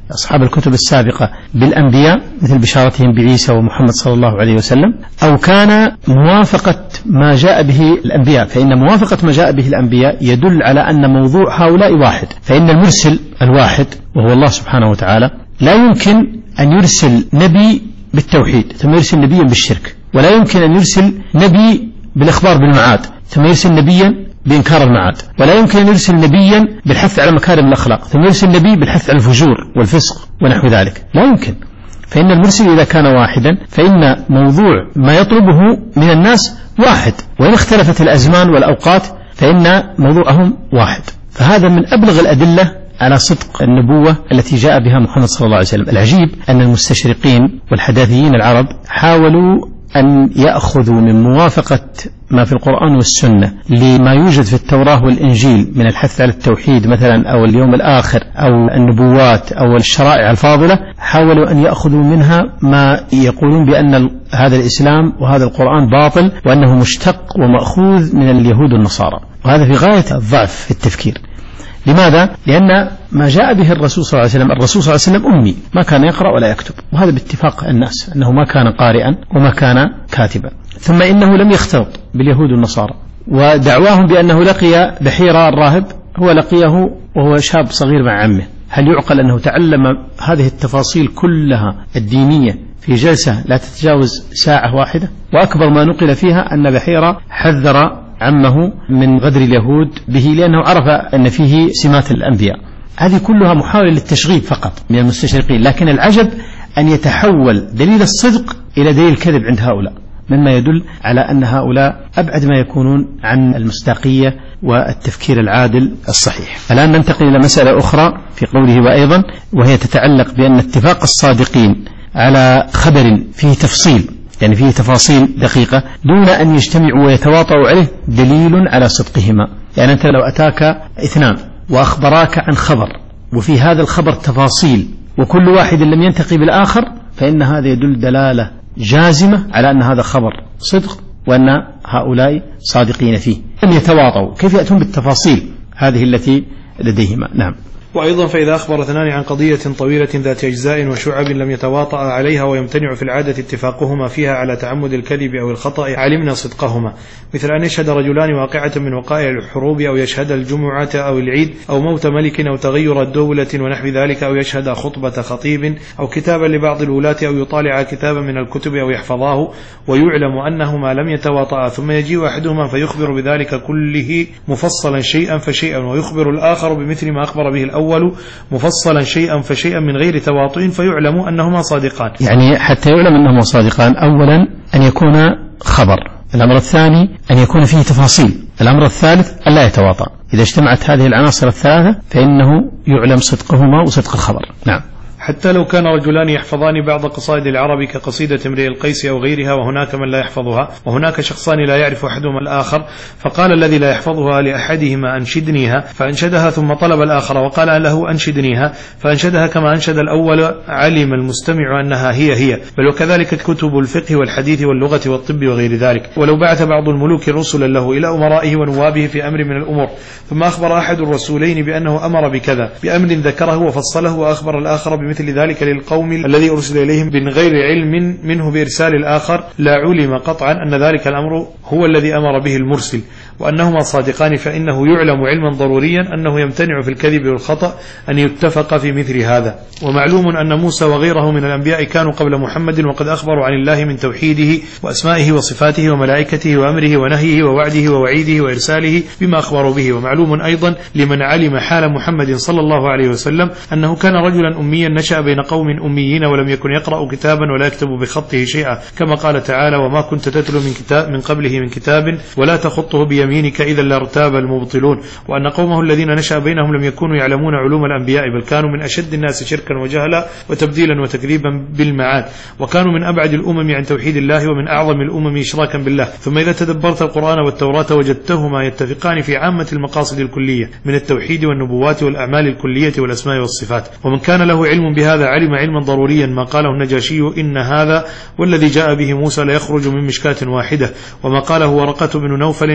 أصحاب الكتب السابقة بالأنبياء مثل بشارتهم بعيسى ومحمد صلى الله عليه وسلم، أو كان موافقة ما جاء به الأنبياء، فإن موافقة ما جاء به الأنبياء يدل على أن موضوع هؤلاء واحد. فإن المرسل الواحد وهو الله سبحانه وتعالى لا يمكن أن يرسل نبي بالتوحيد ثم يرسل نبيا بالشرك، ولا يمكن أن يرسل نبي بالإخبار بالمعاد ثم يرسل نبيا بإنكار المعاد، ولا يمكن أن يرسل نبيا بالحث على مكارم الأخلاق ثم يرسل نبي بالحث على الفجور والفسق ونحو ذلك، لا يمكن. فإن المرسل إذا كان واحدا فإن موضوع ما يطلبه من الناس واحد، وإن اختلفت الأزمان والأوقات فإن موضوعهم واحد. فهذا من أبلغ الأدلة على صدق النبوة التي جاء بها محمد صلى الله عليه وسلم. العجيب أن المستشرقين والحداثيين العرب حاولوا أن يأخذوا من موافقة ما في القرآن والسنة لما يوجد في التوراة والإنجيل من الحث على التوحيد مثلا أو اليوم الآخر أو النبوات أو الشرائع الفاضلة، حاولوا أن يأخذوا منها ما يقولون بأن هذا الإسلام وهذا القرآن باطل وأنه مشتق ومأخوذ من اليهود والنصارى، وهذا في غاية الضعف في التفكير. لماذا؟ لأن ما جاء به الرسول صلى الله عليه وسلم، الرسول صلى الله عليه وسلم أمي ما كان يقرأ ولا يكتب، وهذا باتفاق الناس أنه ما كان قارئا وما كان كاتبا. ثم إنه لم يختلط باليهود والنصارى، ودعواهم بأنه لقي بحيرة الراهب هو لقيه وهو شاب صغير مع عمه. هل يعقل أنه تعلم هذه التفاصيل كلها الدينية في جلسة لا تتجاوز ساعة واحدة؟ وأكبر ما نقل فيها أن بحيرة حذر عمه من غدر اليهود به لأنه عرف أن فيه سمات الأنبياء. هذه كلها محاولة للتشغيب فقط من المستشرقين، لكن العجب أن يتحول دليل الصدق إلى دليل الكذب عند هؤلاء، مما يدل على أن هؤلاء أبعد ما يكونون عن المصداقية والتفكير العادل الصحيح. الآن ننتقل إلى مسألة أخرى في قوله وأيضا، وهي تتعلق بأن اتفاق الصادقين على خبر فيه تفصيل، يعني فيه تفاصيل دقيقة دون أن يجتمعوا ويتواطؤوا عليه، دليل على صدقهما. يعني أنت لو أتاك اثنان وأخبراك عن خبر وفي هذا الخبر تفاصيل وكل واحد لم ينتقي بالآخر، فإن هذا يدل دلالة جازمة على أن هذا خبر صدق وأن هؤلاء صادقين فيه، لم يتواطؤوا. كيف يأتون بالتفاصيل هذه التي لديهما؟ نعم. وأيضا فإذا أخبر اثنان عن قضية طويلة ذات أجزاء وشعب لم يتواطأ عليها ويمتنع في العادة اتفاقهما فيها على تعمد الكذب أو الخطأ، علمنا صدقهما، مثل أن يشهد رجلان واقعة من وقائع الحروب، أو يشهد الجمعة أو العيد، أو موت ملك، أو تغير الدولة ونحو ذلك، أو يشهد خطبة خطيب، أو كتابا لبعض الولاة، أو يطالع كتابا من الكتب أو يحفظاه، ويعلم أنهما لم يتواطأ، ثم يجيء أحدهما فيخبر بذلك كله مفصلا شيئا فشيئا، ويخبر الآخر بمثل ما أخبر به الأول مفصلا شيئا فشيئا من غير تواطؤ، فيعلم أنهما صادقان. يعني حتى يعلم أنهما صادقان، أولا أن يكون خبر، الأمر الثاني أن يكون فيه تفاصيل، الأمر الثالث أن لا يتواطأ. إذا اجتمعت هذه العناصر الثلاثة فإنه يعلم صدقهما وصدق الخبر. نعم. حتى لو كان رجلان يحفظان بعض قصائد العرب كقصيدة امرئ القيس أو غيرها، وهناك من لا يحفظها، وهناك شخصان لا يعرف أحدهما الآخر، فقال الذي لا يحفظها لأحدهما أنشدنيها، فأنشدها، ثم طلب الآخر وقال له أنشدنيها، فأنشدها كما أنشد الأول، علم المستمع أنها هي هي. بل وكذلك كتب الفقه والحديث واللغة والطب وغير ذلك. ولو بعث بعض الملوك رسلا له إلى أمرائه ونوابه في أمر من الأمور، ثم أخبر أحد الرسولين بأنه أمر بكذا بأمر ذكره وفصله، وأخبر الآخر بمثل ذلك للقوم الذي أرسل إليهم من غير علم منه بإرسال الآخر، لا علم قطعا أن ذلك الأمر هو الذي أمر به المرسل، وأنهما صادقان، فإنه يعلم علما ضروريا أنه يمتنع في الكذب والخطأ أن يتفق في مثل هذا. ومعلوم أن موسى وغيره من الأنبياء كانوا قبل محمد وقد أخبروا عن الله من توحيده وأسمائه وصفاته وملائكته وأمره ونهيه ووعده ووعيده وإرساله بما أخبروا به. ومعلوم أيضا لمن علم حال محمد صلى الله عليه وسلم أنه كان رجلا أميا نشأ بين قوم أميين ولم يكن يقرأ كتابا ولا يكتب بخطه شيئا، كما قال تعالى: وما كنت تتلو من كتاب من قبله من كتاب ولا تخطه بيمينك إذا لارتاب المبطلون. وأن قومه الذين نشأ بينهم لم يكونوا يعلمون علوم الأنبياء، بل كانوا من أشد الناس شركا وجهلا وتبديلا وتكذيبا بالمعاد، وكانوا من أبعد الأمم عن توحيد الله ومن أعظم الأمم إشراكا بالله. ثم إذا تدبرت القرآن والتوراة وجدتهما يتفقان في عامة المقاصد الكلية من التوحيد والنبوات والأعمال الكلية والأسماء والصفات. ومن كان له علم بهذا علم علما ضروريا ما قاله النجاشي: إن هذا والذي جاء به موسى لا يخرج من مشكاة واحدة. وما قاله ورقة بن نوفل: إن هذا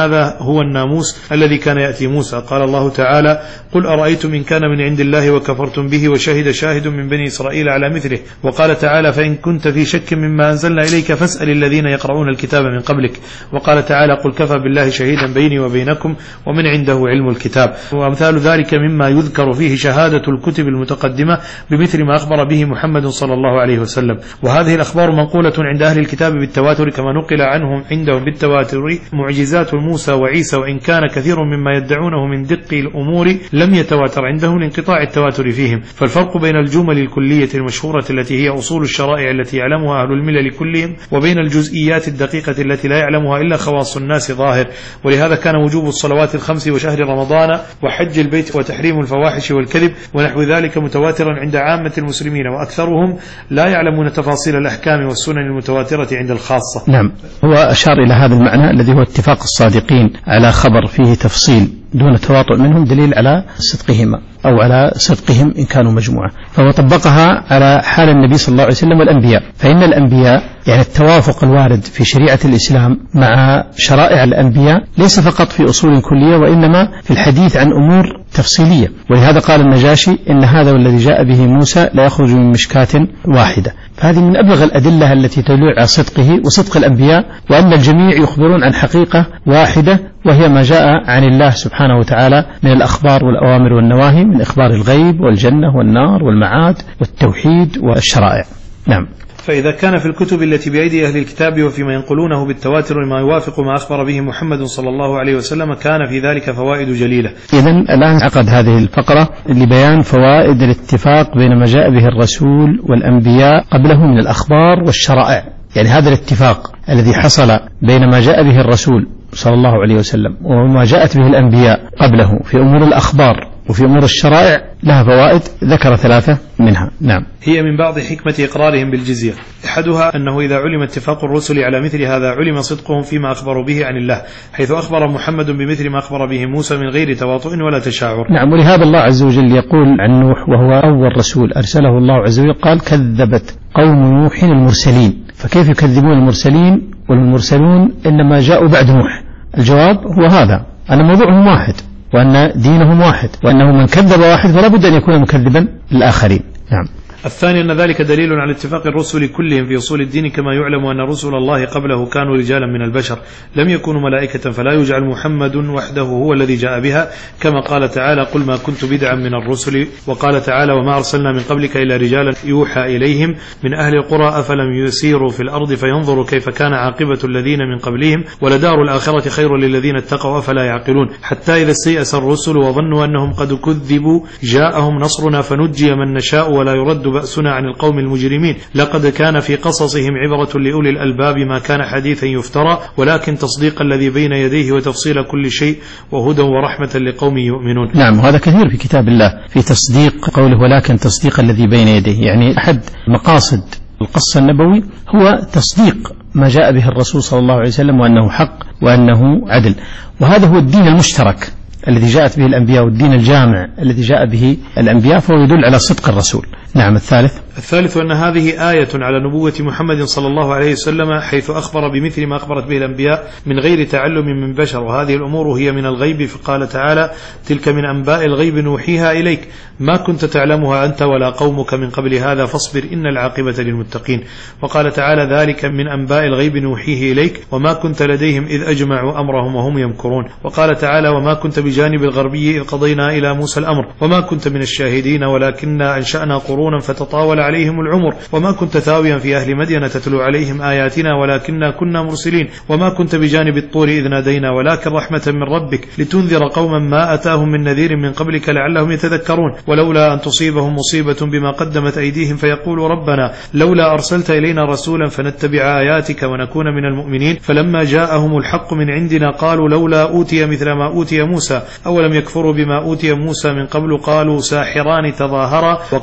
هذا هو الناموس الذي كان يأتي موسى. قال الله تعالى: قل أرأيتم إن كان من عند الله وكفرتم به وشهد شاهد من بني إسرائيل على مثله. وقال تعالى: فإن كنت في شك مما أنزلنا إليك فاسأل الذين يقرؤون الكتاب من قبلك. وقال تعالى: قل كفى بالله شهيدا بيني وبينكم ومن عنده علم الكتاب. وأمثال ذلك مما يذكر فيه شهادة الكتب المتقدمة بمثل ما أخبر به محمد صلى الله عليه وسلم. وهذه الأخبار منقولة عند أهل الكتاب بالتواتر كما نقل عنهم عندهم بالتواتر معجزات موسى وعيسى، وإن كان كثير مما يدعونه من دق الأمور لم يتواتر عندهم لانقطاع التواتر فيهم. فالفرق بين الجمل الكلية المشهورة التي هي أصول الشرائع التي يعلمها أهل الملل كلهم وبين الجزئيات الدقيقة التي لا يعلمها إلا خواص الناس ظاهر. ولهذا كان وجوب الصلوات الخمس وشهر رمضان وحج البيت وتحريم الفواحش والكذب ونحو ذلك متواترا عند عامة المسلمين، وأكثرهم لا يعلمون تفاصيل الأحكام والسنن المتواترة عند الخاصة. نعم، هو أشار إلى هذا المعنى الذي هو اتفاق الصادقين على خبر فيه تفصيل دون تواطؤ منهم دليل على صدقهما أو على صدقهم إن كانوا مجموعة، فهو طبقها على حال النبي صلى الله عليه وسلم والأنبياء. فإن الأنبياء يعني التوافق الوارد في شريعة الإسلام مع شرائع الأنبياء ليس فقط في أصول كلية وإنما في الحديث عن أمور تفصيلية. ولهذا قال النجاشي: إن هذا والذي جاء به موسى لا يخرج من مشكاة واحدة. فهذه من أبلغ الأدلة التي تدل على صدقه وصدق الأنبياء، وأن الجميع يخبرون عن حقيقة واحدة وهي ما جاء عن الله سبحانه وتعالى من الأخبار والأوامر والنواهي، من إخبار الغيب والجنة والنار والمعاد والتوحيد والشرائع. نعم. فإذا كان في الكتب التي بأيدي أهل الكتاب وفيما ينقلونه بالتواتر ما يوافق ما أخبر به محمد صلى الله عليه وسلم كان في ذلك فوائد جليلة. إذن الآن عقد هذه الفقرة لبيان فوائد الاتفاق بين ما جاء به الرسول والأنبياء قبله من الأخبار والشرائع. يعني هذا الاتفاق الذي حصل بين ما جاء به الرسول صلى الله عليه وسلم وما جاءت به الأنبياء قبله في أمور الأخبار وفي أمور الشرائع لها فوائد ذكر ثلاثة منها. نعم. هي من بعض حكمة إقرارهم بالجزية. أحدها أنه إذا علم اتفاق الرسل على مثل هذا علم صدقهم فيما أخبروا به عن الله، حيث أخبر محمد بمثل ما أخبر به موسى من غير تواطؤ ولا تشاعر. نعم. ولهذا الله عز وجل يقول عن نوح وهو أول رسول أرسله الله عز وجل قال: كذبت قوم نوح المرسلين. فكيف يكذبون المرسلين والمرسلون إنما جاءوا بعد نوح؟ الجواب هو هذا، أن موضوعهم واحد وأن دينهم واحد وأنه من كذب واحد فلا بد أن يكون مكذبا للآخرين. نعم. الثاني أن ذلك دليل على اتفاق الرسل كلهم في أصول الدين، كما يعلم أن رسل الله قبله كانوا رجالا من البشر لم يكونوا ملائكة، فلا يجعل محمد وحده هو الذي جاء بها، كما قال تعالى: قل ما كنت بدعا من الرسل. وقال تعالى: وما أرسلنا من قبلك إلا رجالا يوحى إليهم من أهل القرى أفلم يسيروا في الأرض فينظروا كيف كان عاقبة الذين من قبلهم ولدار الآخرة خير للذين اتقوا أفلا يعقلون. حتى إذا استيأس الرسل وظنوا أنهم قد كذبوا جاءهم نصرنا فنجي من نشاء ولا يرد بأسنا عن القوم المجرمين. لقد كان في قصصهم عبرة لأولي الألباب ما كان حديثا يفترى ولكن تصديق الذي بين يديه وتفصيل كل شيء وهدى ورحمة لقوم يؤمنون. نعم. وهذا كثير في كتاب الله في تصديق قوله ولكن تصديق الذي بين يديه. يعني أحد مقاصد القصة النبوي هو تصديق ما جاء به الرسول صلى الله عليه وسلم وأنه حق وأنه عدل، وهذا هو الدين المشترك الذي جاءت به الأنبياء والدين الجامع الذي جاء به الأنبياء، فهو يدل على صدق الرسول. نعم. الثالث الثالث أن هذه آية على نبوة محمد صلى الله عليه وسلم، حيث أخبر بمثل ما أخبرت به الأنبياء من غير تعلم من بشر، وهذه الأمور هي من الغيب. فقال تعالى: تلك من أنباء الغيب نوحيها إليك ما كنت تعلمها أنت ولا قومك من قبل هذا فاصبر إن العاقبة للمتقين. وقال تعالى: ذلك من أنباء الغيب نوحيه إليك وما كنت لديهم إذ أجمعوا أمرهم وهم يمكرون. وقال تعالى: وما كنت بجانب الغربي إذ قضينا إلى موسى الأمر وما كنت من الشاهدين ولكننا أنشأنا قرونا فتطاول عليهم العمر وما كنت ثاويا في أهل مدين تتلو عليهم آياتنا ولكننا كنا مرسلين وما كنت بجانب الطور إذ نادينا ولكن رحمة من ربك لتنذر قوما ما أتاهم من نذير من قبلك لعلهم يتذكرون ولولا أن تصيبهم مصيبة بما قدمت أيديهم فيقولوا ربنا لولا أرسلت إلينا رسولا فنتبع آياتك ونكون من المؤمنين فلما جاءهم الحق من عندنا قالوا لولا أوتي مثل ما أوتي موسى أولم يكفروا بما أوتي موسى من قبل قالوا ساحران تظاهرا وقالوا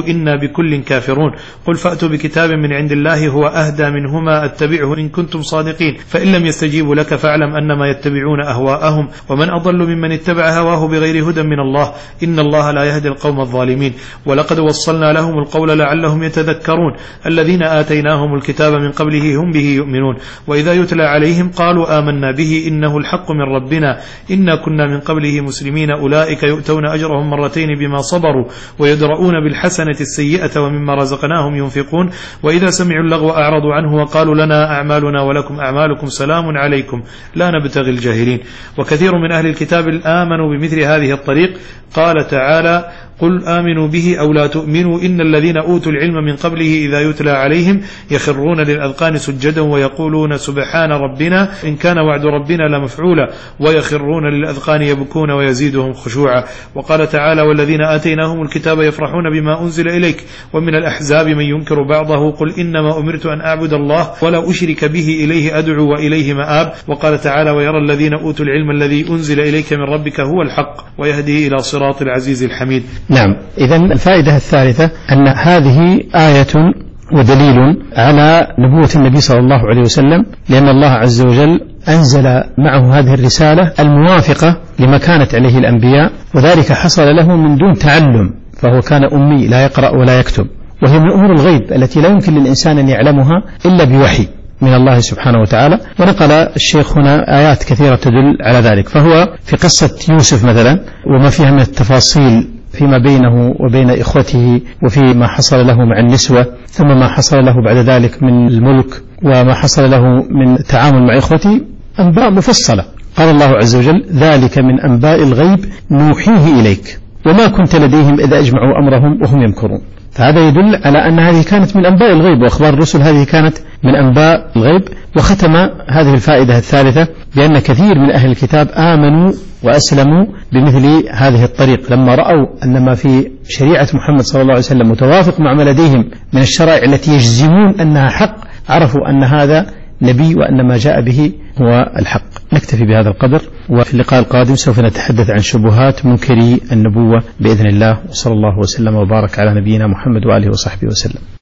قالوا إنا بكل كافرون قل فأتوا بكتاب من عند الله هو أهدى منهما أتبعه إن كنتم صادقين فإن لم يستجيبوا لك فاعلم أنما يتبعون أهواءهم ومن أضل ممن اتبع هواه بغير هدى من الله إن الله لا يهدي القوم الظالمين ولقد وصلنا لهم القول لعلهم يتذكرون الذين آتيناهم الكتاب من قبله هم به يؤمنون وإذا يتلى عليهم قالوا آمنا به إنه الحق من ربنا إنا كنا من قبله مسلمين أولئك يؤتون أجرهم مرتين بما صبروا ويدرؤون بالحسنة السيئة ومما رزقناهم ينفقون وإذا سمعوا اللغو أعرضوا عنه وقالوا لنا أعمالنا ولكم أعمالكم سلام عليكم لا نبتغي الجاهلين وكثير من أهل الكتاب آمنوا بمثل هذه الطريق قال تعالى قل آمنوا به أو لا تؤمنوا إن الذين أوتوا العلم من قبله إذا يتلى عليهم يخرون للأذقان سجدا ويقولون سبحان ربنا إن كان وعد ربنا لمفعولا ويخرون للأذقان يبكون ويزيدهم خشوعا وقال تعالى والذين آتيناهم الكتاب يفرحون بما أنزل إليك ومن الأحزاب من ينكر بعضه قل إنما أمرت أن أعبد الله ولا أشرك به إليه أدعو وإليه مآب وقال تعالى ويرى الذين أوتوا العلم الذي أنزل إليك من ربك هو الحق ويهدي إلى صراط العزيز الحميد. نعم. إذن الفائدة الثالثة أن هذه آية ودليل على نبوة النبي صلى الله عليه وسلم لأن الله عز وجل أنزل معه هذه الرسالة الموافقة لما كانت عليه الأنبياء وذلك حصل له من دون تعلم فهو كان أمي لا يقرأ ولا يكتب وهي من أمور الغيب التي لا يمكن للإنسان أن يعلمها إلا بوحي من الله سبحانه وتعالى ونقل الشيخ هنا آيات كثيرة تدل على ذلك فهو في قصة يوسف مثلا وما فيها من التفاصيل فيما بينه وبين إخوته وفيما حصل له مع النسوة ثم ما حصل له بعد ذلك من الملك وما حصل له من التعامل مع إخوته أنباء مفصلة قال الله عز وجل ذلك من أنباء الغيب نوحيه إليك وما كنت لديهم إذا أجمعوا أمرهم وهم يمكرون فهذا يدل على أن هذه كانت من أنباء الغيب وأخبار الرسل هذه كانت من أنباء الغيب وختم هذه الفائدة الثالثة بأن كثير من أهل الكتاب آمنوا وأسلموا بمثل هذه الطريق لما رأوا أن ما في شريعة محمد صلى الله عليه وسلم متوافق مع ما لديهم من الشرائع التي يجزمون أنها حق عرفوا أن هذا نبي وأن ما جاء به هو الحق. نكتفي بهذا القدر وفي اللقاء القادم سوف نتحدث عن شبهات منكري النبوة بإذن الله وصلى الله وسلم وبارك على نبينا محمد وآله وصحبه وسلم.